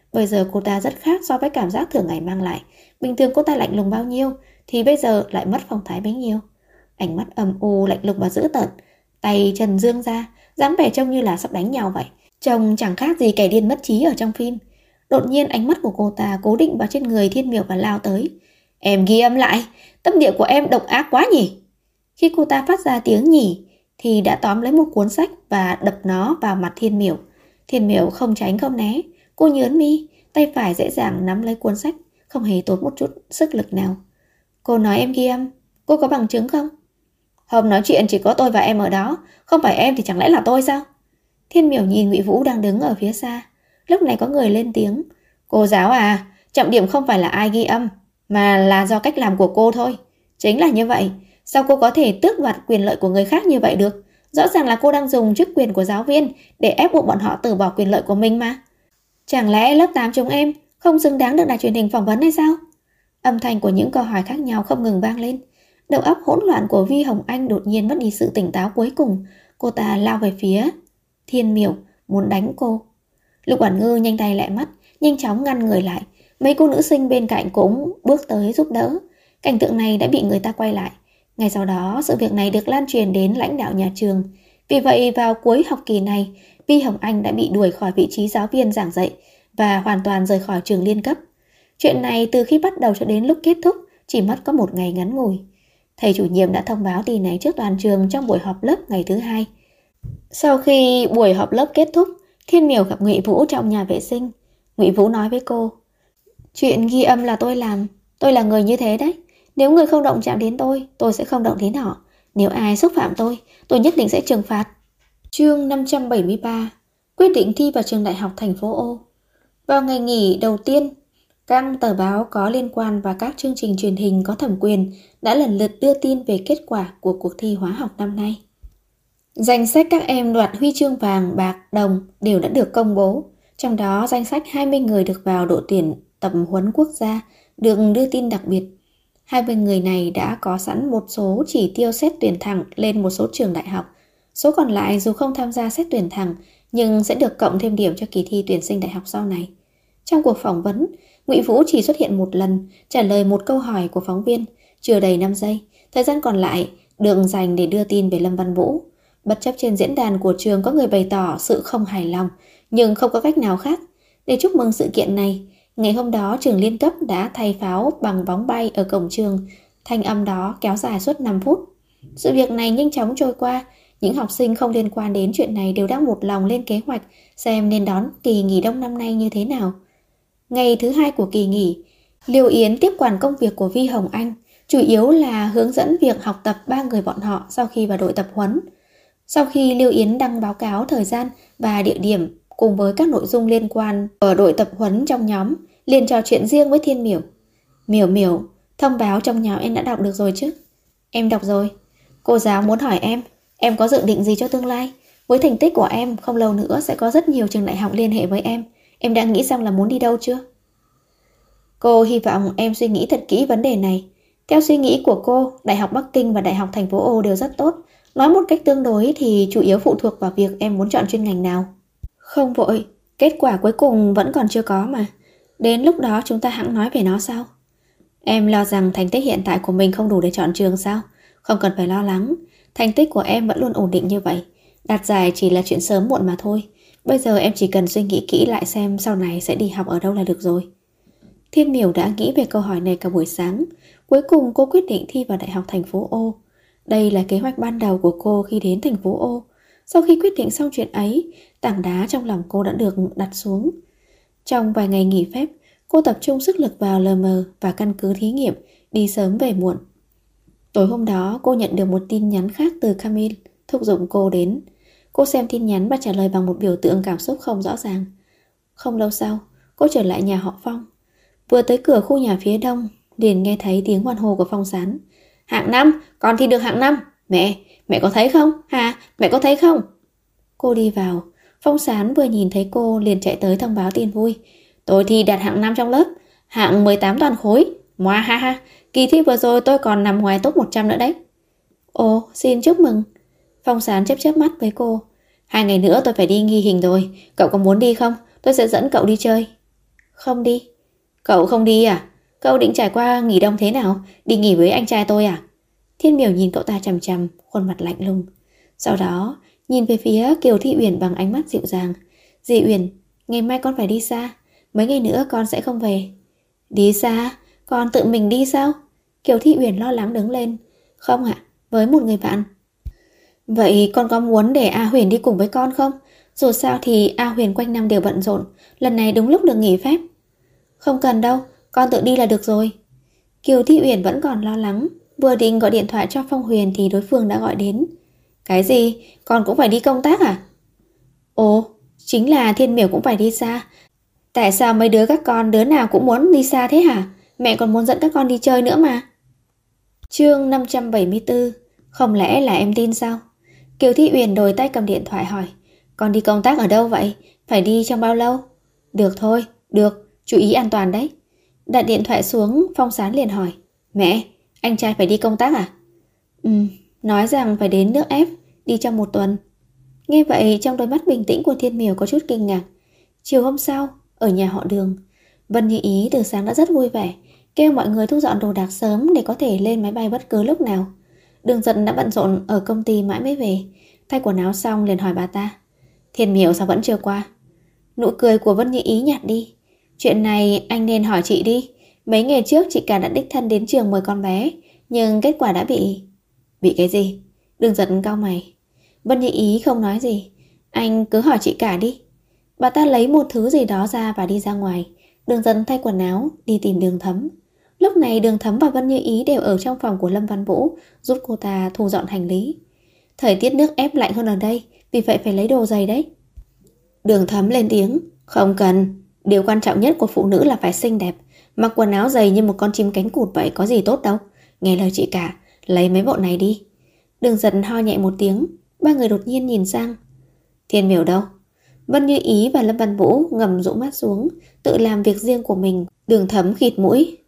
Bây giờ cô ta rất khác so với cảm giác thường ngày mang lại. Bình thường cô ta lạnh lùng bao nhiêu thì bây giờ lại mất phong thái bấy nhiêu. Ánh mắt âm u lạnh lùng và dữ tợn, tay chân dương ra, dáng vẻ trông như là sắp đánh nhau vậy. Trông chẳng khác gì kẻ điên mất trí ở trong phim. Đột nhiên ánh mắt của cô ta cố định vào trên người Thiên Miểu và lao tới. Em ghi âm lại, tâm địa của em độc ác quá nhỉ. Khi cô ta phát ra tiếng nhỉ thì đã tóm lấy một cuốn sách và đập nó vào mặt Thiên Miểu. Thiên Miểu không tránh không né, cô nhớn mi, tay phải dễ dàng nắm lấy cuốn sách, không hề tốn một chút sức lực nào. Cô nói em ghi âm, cô có bằng chứng không? Hôm nói chuyện chỉ có tôi và em ở đó, không phải em thì chẳng lẽ là tôi sao? Thiên Miểu nhìn Ngụy Vũ đang đứng ở phía xa. Lúc này có người lên tiếng. Cô giáo à, trọng điểm không phải là ai ghi âm, mà là do cách làm của cô thôi. Chính là như vậy, sao cô có thể tước đoạt quyền lợi của người khác như vậy được? Rõ ràng là cô đang dùng chức quyền của giáo viên để ép buộc bọn họ từ bỏ quyền lợi của mình mà. Chẳng lẽ lớp 8 chúng em không xứng đáng được đài truyền hình phỏng vấn hay sao? Âm thanh của những câu hỏi khác nhau không ngừng vang lên. Đầu óc hỗn loạn của Vi Hồng Anh đột nhiên mất đi sự tỉnh táo cuối cùng. Cô ta lao về phía Thiên Miểu, muốn đánh cô. Lục Quản Ngư nhanh tay lẹ mắt, nhanh chóng ngăn người lại. Mấy cô nữ sinh bên cạnh cũng bước tới giúp đỡ. Cảnh tượng này đã bị người ta quay lại. Ngay sau đó, sự việc này được lan truyền đến lãnh đạo nhà trường. Vì vậy, vào cuối học kỳ này, Vi Hồng Anh đã bị đuổi khỏi vị trí giáo viên giảng dạy và hoàn toàn rời khỏi trường liên cấp. Chuyện này từ khi bắt đầu cho đến lúc kết thúc chỉ mất có một ngày ngắn ngủi. Thầy chủ nhiệm đã thông báo tin này trước toàn trường trong buổi họp lớp ngày thứ hai. Sau khi buổi họp lớp kết thúc, Thiên Miểu gặp Ngụy Vũ trong nhà vệ sinh. Ngụy Vũ nói với cô, chuyện ghi âm là tôi làm, tôi là người như thế đấy. Nếu người không động chạm đến tôi sẽ không động đến họ. Nếu ai xúc phạm tôi nhất định sẽ trừng phạt. Chương 573, quyết định thi vào trường đại học thành phố O. Vào ngày nghỉ đầu tiên, các tờ báo có liên quan và các chương trình truyền hình có thẩm quyền đã lần lượt đưa tin về kết quả của cuộc thi hóa học năm nay. Danh sách các em đoạt huy chương vàng, bạc, đồng đều đã được công bố. Trong đó danh sách 20 người được vào đội tuyển tập huấn quốc gia được đưa tin đặc biệt. 20 người này đã có sẵn một số chỉ tiêu xét tuyển thẳng lên một số trường đại học. Số còn lại dù không tham gia xét tuyển thẳng nhưng sẽ được cộng thêm điểm cho kỳ thi tuyển sinh đại học sau này. Trong cuộc phỏng vấn, Ngụy Vũ chỉ xuất hiện một lần, trả lời một câu hỏi của phóng viên, chưa đầy 5 giây. Thời gian còn lại được dành để đưa tin về Lâm Văn Vũ. Bất chấp trên diễn đàn của trường có người bày tỏ sự không hài lòng, nhưng không có cách nào khác. Để chúc mừng sự kiện này, ngày hôm đó trường liên cấp đã thay pháo bằng bóng bay ở cổng trường. Thanh âm đó kéo dài suốt 5 phút. Sự việc này nhanh chóng trôi qua. Những học sinh không liên quan đến chuyện này đều đang một lòng lên kế hoạch xem nên đón kỳ nghỉ đông năm nay như thế nào. Ngày thứ hai của kỳ nghỉ, Liêu Yến tiếp quản công việc của Vi Hồng Anh, chủ yếu là hướng dẫn việc học tập 3 người bọn họ sau khi vào đội tập huấn. Sau khi Liêu Yến đăng báo cáo thời gian và địa điểm cùng với các nội dung liên quan ở đội tập huấn trong nhóm, liền trò chuyện riêng với Thiên Miểu. Miểu, thông báo trong nhóm em đã đọc được rồi chứ? Em đọc rồi. Cô giáo muốn hỏi em có dự định gì cho tương lai? Với thành tích của em, không lâu nữa sẽ có rất nhiều trường đại học liên hệ với em. Em đã nghĩ xong là muốn đi đâu chưa? Cô hy vọng em suy nghĩ thật kỹ vấn đề này. Theo suy nghĩ của cô, Đại học Bắc Kinh và Đại học thành phố O đều rất tốt. Nói một cách tương đối thì chủ yếu phụ thuộc vào việc em muốn chọn chuyên ngành nào. Không vội, kết quả cuối cùng vẫn còn chưa có mà. Đến lúc đó chúng ta hẵng nói về nó sau. Em lo rằng thành tích hiện tại của mình không đủ để chọn trường sao? Không cần phải lo lắng. Thành tích của em vẫn luôn ổn định như vậy. Đạt giải chỉ là chuyện sớm muộn mà thôi. Bây giờ em chỉ cần suy nghĩ kỹ lại xem sau này sẽ đi học ở đâu là được rồi. Thiên Miểu đã nghĩ về câu hỏi này cả buổi sáng. Cuối cùng cô quyết định thi vào Đại học thành phố O. Đây là kế hoạch ban đầu của cô khi đến thành phố O. Sau khi quyết định xong chuyện ấy, tảng đá trong lòng cô đã được đặt xuống. Trong vài ngày nghỉ phép, cô tập trung sức lực vào LM và căn cứ thí nghiệm, đi sớm về muộn. Tối hôm đó cô nhận được một tin nhắn khác từ Camille, thúc giục cô đến. Cô xem tin nhắn và trả lời bằng một biểu tượng cảm xúc không rõ ràng. Không lâu sau, cô trở lại nhà họ Phong. Vừa tới cửa khu nhà phía đông, liền nghe thấy tiếng hoan hô của Phong Sán. Hạng 5, con thi được hạng 5. Mẹ có thấy không? Mẹ có thấy không? Cô đi vào. Phong Sán vừa nhìn thấy cô liền chạy tới thông báo tin vui. Tôi thi đạt hạng 5 trong lớp, hạng 18 toàn khối. Ngoa ha, kỳ thi vừa rồi tôi còn nằm ngoài top 100 nữa đấy. Ồ, xin chúc mừng. Phong Sán chớp mắt với cô. 2 ngày nữa tôi phải đi ghi hình rồi, cậu có muốn đi không? Tôi sẽ dẫn cậu đi chơi. Không đi. Cậu không đi à? Cậu định trải qua nghỉ đông thế nào? Đi nghỉ với anh trai tôi à? Thiên Miểu nhìn cậu ta chằm chằm, khuôn mặt lạnh lùng. Sau đó nhìn về phía Kiều Thị Uyển bằng ánh mắt dịu dàng. Dì Uyển, ngày mai con phải đi xa, mấy ngày nữa con sẽ không về. Đi xa? Con tự mình đi sao? Kiều Thị Uyển lo lắng đứng lên. Không ạ, với một người bạn. Vậy con có muốn để A Huyền đi cùng với con không? Dù sao thì A Huyền quanh năm đều bận rộn, lần này đúng lúc được nghỉ phép. Không cần đâu, con tự đi là được rồi. Kiều Thị Uyển vẫn còn lo lắng, vừa định gọi điện thoại cho Phong Huyền thì đối phương đã gọi đến. Cái gì? Con cũng phải đi công tác à? Ồ, chính là Thiên Miểu cũng phải đi xa. Tại sao mấy đứa các con đứa nào cũng muốn đi xa thế hả? Mẹ còn muốn dẫn các con đi chơi nữa mà. Chương 574. Không lẽ là em tin sao? Kiều Thị Uyển đồi tay cầm điện thoại hỏi. Con đi công tác ở đâu vậy? Phải đi trong bao lâu? Được thôi, được, chú ý an toàn đấy. Đặt điện thoại xuống, Phong Sán liền hỏi. Mẹ, anh trai phải đi công tác à? Nói rằng phải đến nước F, đi trong 1 tuần. Nghe vậy trong đôi mắt bình tĩnh của Thiên Miểu có chút kinh ngạc. Chiều hôm sau, ở nhà họ Đường, Vân Như Ý từ sáng đã rất vui vẻ, kêu mọi người thu dọn đồ đạc sớm để có thể lên máy bay bất cứ lúc nào. Đường Giật đã bận rộn ở công ty mãi mới về, thay quần áo xong liền hỏi bà ta. Thiên Miểu sao vẫn chưa qua? Nụ cười của Vân Như Ý nhạt đi. Chuyện này anh nên hỏi chị đi. Mấy ngày trước chị cả đã đích thân đến trường mời con bé, nhưng kết quả đã bị... Bị cái gì? Đường Giật cau mày. Vân Như Ý không nói gì. Anh cứ hỏi chị cả đi. Bà ta lấy một thứ gì đó ra và đi ra ngoài. Đường Giật thay quần áo, đi tìm Đường Thấm. Lúc này Đường Thấm và Vân Như Ý đều ở trong phòng của Lâm Văn Vũ, giúp cô ta thu dọn hành lý. Thời tiết nước ép lạnh hơn ở đây, vì vậy phải lấy đồ dày đấy. Đường Thấm lên tiếng. Không cần. Điều quan trọng nhất của phụ nữ là phải xinh đẹp. Mặc quần áo dày như một con chim cánh cụt vậy có gì tốt đâu. Nghe lời chị cả, lấy mấy bộ này đi. Đường Giật ho nhẹ một tiếng. Ba người đột nhiên nhìn sang. Thiên Miểu đâu? Vân Như Ý và Lâm Văn Vũ ngầm rũ mắt xuống, tự làm việc riêng của mình. Đường Thấm khịt mũi.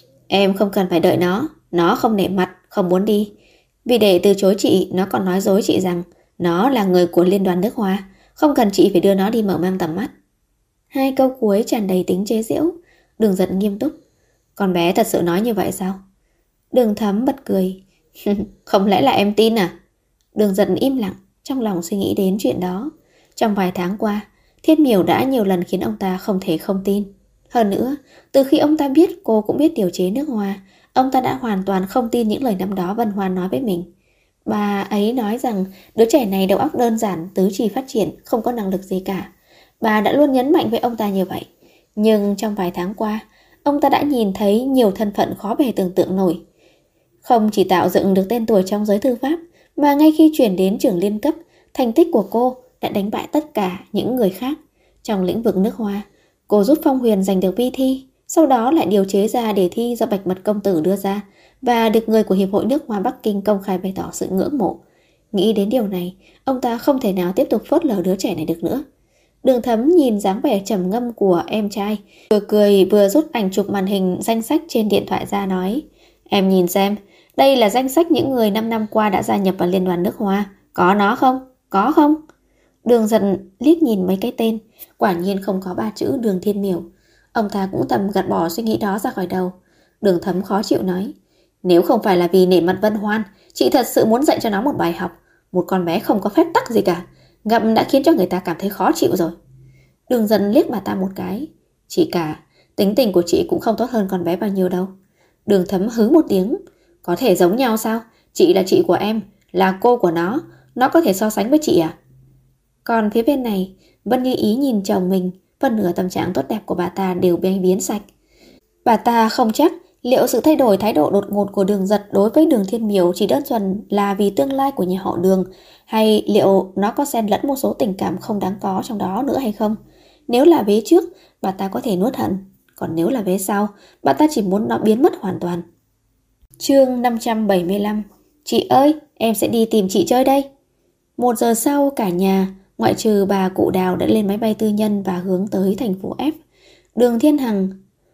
Em không cần phải đợi nó không nể mặt, không muốn đi. Vì để từ chối chị, nó còn nói dối chị rằng nó là người của Liên đoàn nước Hoa, không cần chị phải đưa nó đi mở mang tầm mắt. Hai câu cuối tràn đầy tính chế giễu. Đường Giật nghiêm túc. Con bé thật sự nói như vậy sao? Đường Thấm bật cười. Không lẽ là em tin à? Đường Giật im lặng, trong lòng suy nghĩ đến chuyện đó. Trong vài tháng qua, Thiên Miểu đã nhiều lần khiến ông ta không thể không tin. Hơn nữa, từ khi ông ta biết cô cũng biết điều chế nước hoa, ông ta đã hoàn toàn không tin những lời năm đó Vân Hoan nói với mình. Bà ấy nói rằng đứa trẻ này đầu óc đơn giản, tứ chi phát triển, không có năng lực gì cả. Bà đã luôn nhấn mạnh với ông ta như vậy. Nhưng trong vài tháng qua, ông ta đã nhìn thấy nhiều thân phận khó bề tưởng tượng nổi. Không chỉ tạo dựng được tên tuổi trong giới thư pháp, mà ngay khi chuyển đến trường liên cấp, thành tích của cô đã đánh bại tất cả những người khác. Trong lĩnh vực nước hoa, cô giúp Phong Huyền giành được vi thi, sau đó lại điều chế ra đề thi do Bạch Mật Công Tử đưa ra và được người của Hiệp hội Nước Hoa Bắc Kinh công khai bày tỏ sự ngưỡng mộ. Nghĩ đến điều này, ông ta không thể nào tiếp tục phớt lờ đứa trẻ này được nữa. Đường Thấm nhìn dáng vẻ trầm ngâm của em trai, vừa cười vừa rút ảnh chụp màn hình danh sách trên điện thoại ra nói. Em nhìn xem, đây là danh sách những người 5 năm qua đã gia nhập vào Liên đoàn nước Hoa. Có nó không? Có không? Đường Giật liếc nhìn mấy cái tên, quả nhiên không có 3 chữ Đường Thiên Miểu. Ông ta cũng tầm gạt bỏ suy nghĩ đó ra khỏi đầu. Đường Thấm khó chịu nói. Nếu không phải là vì nể mặt Vân Hoan, chị thật sự muốn dạy cho nó một bài học. Một con bé không có phép tắc gì cả, gặp đã khiến cho người ta cảm thấy khó chịu rồi. Đường Giật liếc bà ta một cái. Chị cả, tính tình của chị cũng không tốt hơn con bé bao nhiêu đâu. Đường Thấm hứ một tiếng. Có thể giống nhau sao? Chị là chị của em, là cô của nó có thể so sánh với chị à? Còn phía bên này, Vân Như Ý nhìn chồng mình, phần nửa tâm trạng tốt đẹp của bà ta đều bị biến sạch. Bà ta không chắc liệu sự thay đổi thái độ đột ngột của Đường Giật đối với Đường Thiên Miểu chỉ đơn thuần là vì tương lai của nhà họ Đường, hay liệu nó có xen lẫn một số tình cảm không đáng có trong đó nữa hay không. Nếu là vế trước, bà ta có thể nuốt hận, còn nếu là vế sau, bà ta chỉ muốn nó biến mất hoàn toàn. Chương 575. Chị ơi, em sẽ đi tìm chị chơi đây. 1 giờ sau, cả nhà ngoại trừ bà cụ Đào đã lên máy bay tư nhân và hướng tới thành phố F. Đường Thiên Hằng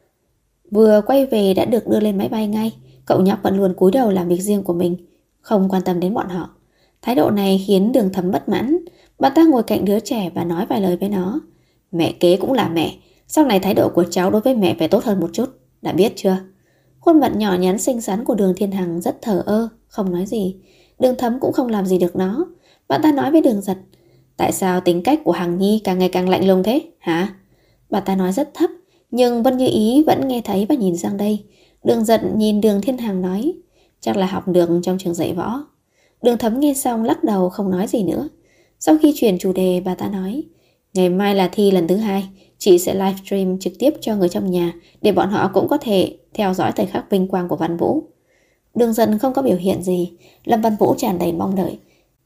vừa quay về đã được đưa lên máy bay ngay. Cậu nhóc vẫn luôn cúi đầu làm việc riêng của mình, không quan tâm đến bọn họ. Thái độ này khiến Đường Thấm bất mãn. Bà ta ngồi cạnh đứa trẻ và nói vài lời với nó. Mẹ kế cũng là mẹ, Sau này thái độ của cháu đối với mẹ phải tốt hơn một chút, đã biết chưa? Khuôn mặt nhỏ nhắn xinh xắn của Đường Thiên Hằng rất thờ ơ, không nói gì. Đường Thấm cũng không làm gì được nó. Bà ta nói với Đường Giật: tại sao tính cách của Hằng Nhi càng ngày càng lạnh lùng thế, hả? Bà ta nói rất thấp, nhưng Vân Như Ý vẫn nghe thấy và nhìn sang đây. Đường Giật nhìn Đường Thiên Hằng nói: chắc là học được trong trường dạy võ. Đường Thấm nghe xong lắc đầu không nói gì nữa. Sau khi chuyển chủ đề, bà ta nói: ngày mai là thi lần thứ 2, chị sẽ livestream trực tiếp cho người trong nhà để bọn họ cũng có thể theo dõi thời khắc vinh quang của Văn Vũ. Đường Dần không có biểu hiện gì. Lâm Văn Vũ tràn đầy mong đợi.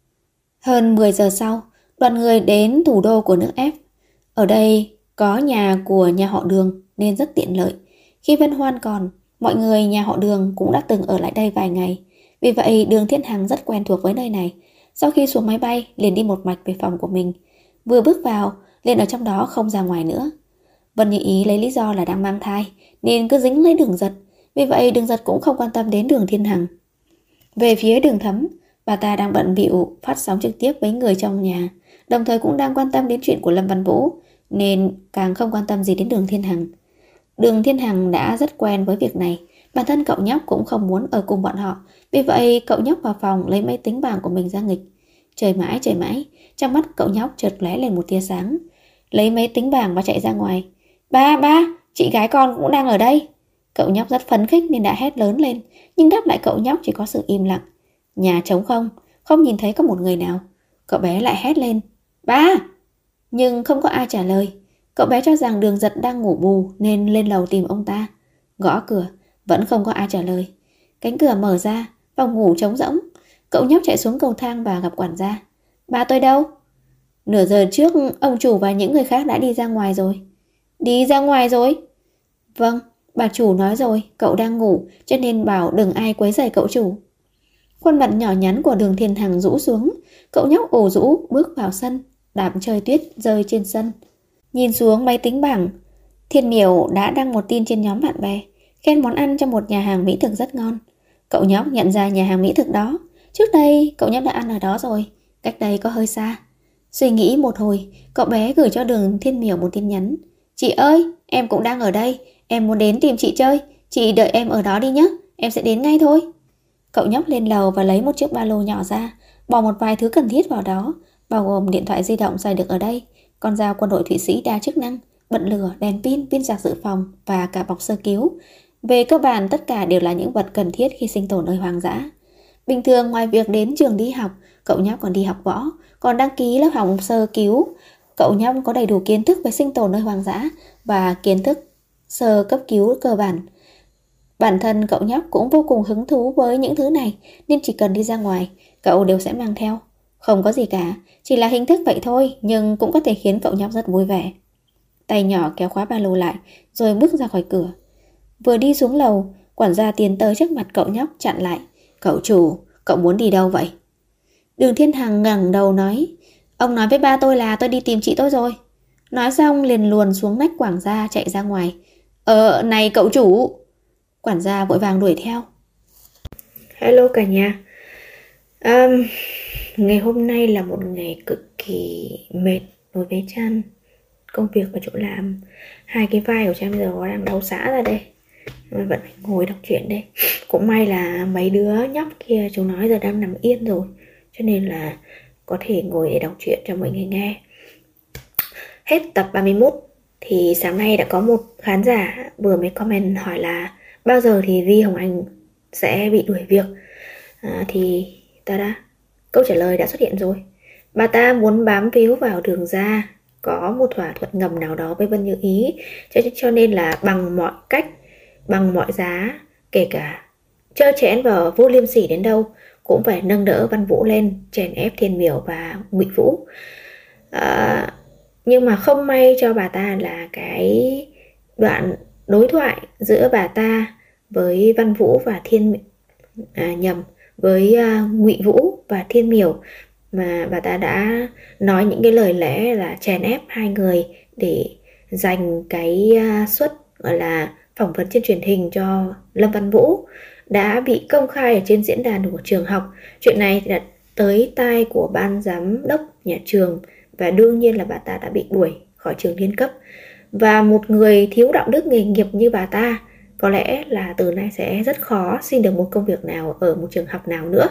Hơn 10 giờ sau, đoàn người đến thủ đô của nước F. Ở đây có nhà của nhà họ Đường nên rất tiện lợi. Khi Vân Hoan còn, mọi người nhà họ Đường cũng đã từng ở lại đây vài ngày. Vì vậy Đường Thiên Hằng rất quen thuộc với nơi này. Sau khi xuống máy bay, liền đi một mạch về phòng của mình. Vừa bước vào, liền ở trong đó không ra ngoài nữa. Vân Như Ý lấy lý do là đang mang thai nên cứ dính lấy Đường Giật. Vì vậy Đường Giật cũng không quan tâm đến Đường Thiên Hằng. Về phía Đường Thấm, bà ta đang bận bịu phát sóng trực tiếp với người trong nhà, đồng thời cũng đang quan tâm đến chuyện của Lâm Văn Vũ, nên càng không quan tâm gì đến Đường Thiên Hằng. Đường Thiên Hằng đã rất quen với việc này. Bản thân cậu nhóc cũng không muốn ở cùng bọn họ. Vì vậy cậu nhóc vào phòng lấy máy tính bảng của mình ra nghịch. Chơi mãi, trong mắt cậu nhóc chợt lóe lên một tia sáng. Lấy máy tính bảng và chạy ra ngoài. Ba, chị gái con cũng đang ở đây. Cậu nhóc rất phấn khích nên đã hét lớn lên. Nhưng đáp lại cậu nhóc chỉ có sự im lặng. Nhà trống không nhìn thấy có một người nào. Cậu bé lại hét lên: ba! Nhưng không có ai trả lời. Cậu bé cho rằng Đường Giật đang ngủ bù nên lên lầu tìm ông ta. Gõ cửa, vẫn không có ai trả lời. Cánh cửa mở ra, phòng ngủ trống rỗng. Cậu nhóc chạy xuống cầu thang và gặp quản gia. Ba tôi đâu? Nửa giờ trước ông chủ và những người khác đã đi ra ngoài rồi. Đi ra ngoài rồi? Vâng, bà chủ nói rồi, cậu đang ngủ cho nên bảo đừng ai quấy rầy cậu chủ. Khuôn mặt nhỏ nhắn của Đường Thiên Hằng rũ xuống. Cậu nhóc ủ rũ bước vào sân, đạp trời tuyết rơi trên sân. Nhìn xuống máy tính bảng, Thiên Miểu đã đăng một tin trên nhóm bạn bè, khen món ăn trong một nhà hàng mỹ thực rất ngon. Cậu nhóc nhận ra nhà hàng mỹ thực đó. Trước đây cậu nhóc đã ăn ở đó rồi, cách đây có hơi xa. Suy nghĩ một hồi, cậu bé gửi cho Đường Thiên Miểu một tin nhắn. Chị ơi, em cũng đang ở đây, em muốn đến tìm chị chơi. Chị đợi em ở đó đi nhé, em sẽ đến ngay thôi. Cậu nhóc lên lầu và lấy một chiếc ba lô nhỏ ra, bỏ một vài thứ cần thiết vào đó, bao gồm điện thoại di động xài được ở đây, con dao quân đội Thụy Sĩ đa chức năng, bật lửa, đèn pin, pin sạc dự phòng và cả bọc sơ cứu. Về cơ bản tất cả đều là những vật cần thiết khi sinh tồn nơi hoang dã. Bình thường ngoài việc đến trường đi học, cậu nhóc còn đi học võ, còn đăng ký lớp học sơ cứu. Cậu nhóc có đầy đủ kiến thức về sinh tồn nơi hoang dã và kiến thức sơ cấp cứu cơ bản. Bản thân cậu nhóc cũng vô cùng hứng thú với những thứ này, nên chỉ cần đi ra ngoài, cậu đều sẽ mang theo. Không có gì cả, chỉ là hình thức vậy thôi, nhưng cũng có thể khiến cậu nhóc rất vui vẻ. Tay nhỏ kéo khóa ba lô lại, rồi bước ra khỏi cửa. Vừa đi xuống lầu, quản gia tiến tới trước mặt cậu nhóc chặn lại. Cậu chủ, cậu muốn đi đâu vậy? Đường Thiên Hằng ngẩng đầu nói, ông nói với ba tôi là tôi đi tìm chị tôi rồi. Nói xong liền luồn xuống nách quản gia chạy ra ngoài. Này cậu chủ! Quản gia vội vàng đuổi theo. Hello cả nhà. Ngày hôm nay là một ngày cực kỳ mệt đối với Trăn. Công việc và chỗ làm, hai cái vai của Trăn bây giờ đang đau xã ra đây. Vẫn phải ngồi đọc truyện đây. Cũng may là mấy đứa nhóc kia chúng nói giờ đang nằm yên rồi, cho nên là có thể ngồi để đọc truyện cho mọi người nghe. Hết tập 31 thì sáng nay đã có một khán giả vừa mới comment hỏi là bao giờ thì Vi Hồng Anh sẽ bị đuổi việc. Thì câu trả lời đã xuất hiện rồi. Bà ta muốn bám víu vào Đường gia, có một thỏa thuận ngầm nào đó với Vân Như Ý, cho nên là bằng mọi cách, bằng mọi giá, kể cả trơ trẽn và vô liêm sỉ đến đâu, cũng phải nâng đỡ Văn Vũ lên, chèn ép Thiên Miểu và Ngụy Vũ. Nhưng mà không may cho bà ta là cái đoạn đối thoại giữa bà ta với Văn Vũ và với Ngụy Vũ và Thiên Miểu, mà bà ta đã nói những cái lời lẽ là chèn ép hai người để dành cái suất gọi là phỏng vấn trên truyền hình cho Lâm Văn Vũ, đã bị công khai ở trên diễn đàn của trường học. Chuyện này thì đã tới tai của ban giám đốc nhà trường, và đương nhiên là bà ta đã bị đuổi khỏi trường liên cấp. Và một người thiếu đạo đức nghề nghiệp như bà ta có lẽ là từ nay sẽ rất khó xin được một công việc nào ở một trường học nào nữa.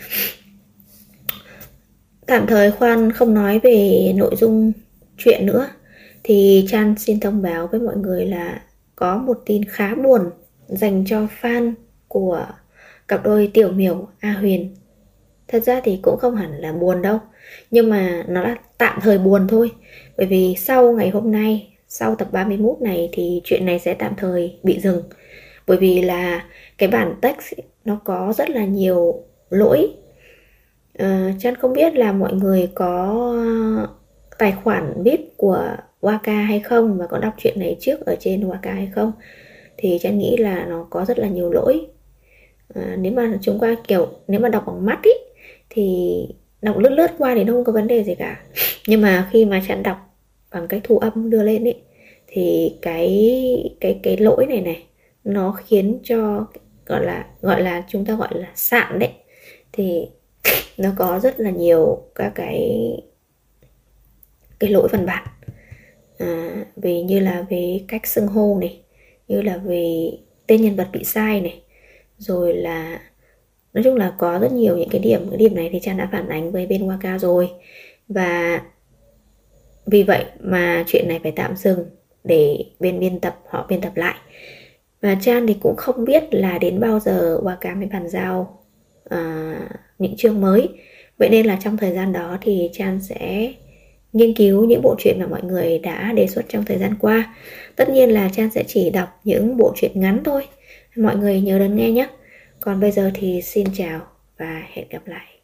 Tạm thời Khoan không nói về nội dung chuyện nữa, thì Chan xin thông báo với mọi người là có một tin khá buồn dành cho fan của cặp đôi Tiểu Miểu A Huyền. Thật ra thì cũng không hẳn là buồn đâu, nhưng mà nó là tạm thời buồn thôi. Bởi vì sau ngày hôm nay, sau tập 31 này thì chuyện này sẽ tạm thời bị dừng. Bởi vì là cái bản text nó có rất là nhiều lỗi. Chan không biết là mọi người có tài khoản VIP của Waka hay không, và có đọc chuyện này trước ở trên Waka hay không. Thì Chan nghĩ là nó có rất là nhiều lỗi. Nếu mà chúng ta nếu mà đọc bằng mắt ý, thì đọc lướt lướt qua thì nó không có vấn đề gì cả. Nhưng mà khi mà Chan đọc bằng cách thu âm đưa lên ý, thì cái lỗi này nó khiến cho gọi là chúng ta gọi là sạn đấy, thì nó có rất là nhiều các cái lỗi văn bản, về như là về cách xưng hô này, như là về tên nhân vật bị sai này, rồi là nói chung là có rất nhiều những cái điểm này thì Chan đã phản ánh với bên Waka rồi, và vì vậy mà chuyện này phải tạm dừng để bên biên tập họ biên tập lại. Và Chan thì cũng không biết là đến bao giờ Waka mới bàn giao những chương mới. Vậy nên là trong thời gian đó thì Chan sẽ nghiên cứu những bộ truyện mà mọi người đã đề xuất trong thời gian qua. Tất nhiên là Chan sẽ chỉ đọc những bộ truyện ngắn thôi. Mọi người nhớ đón nghe nhé. Còn bây giờ thì xin chào và hẹn gặp lại.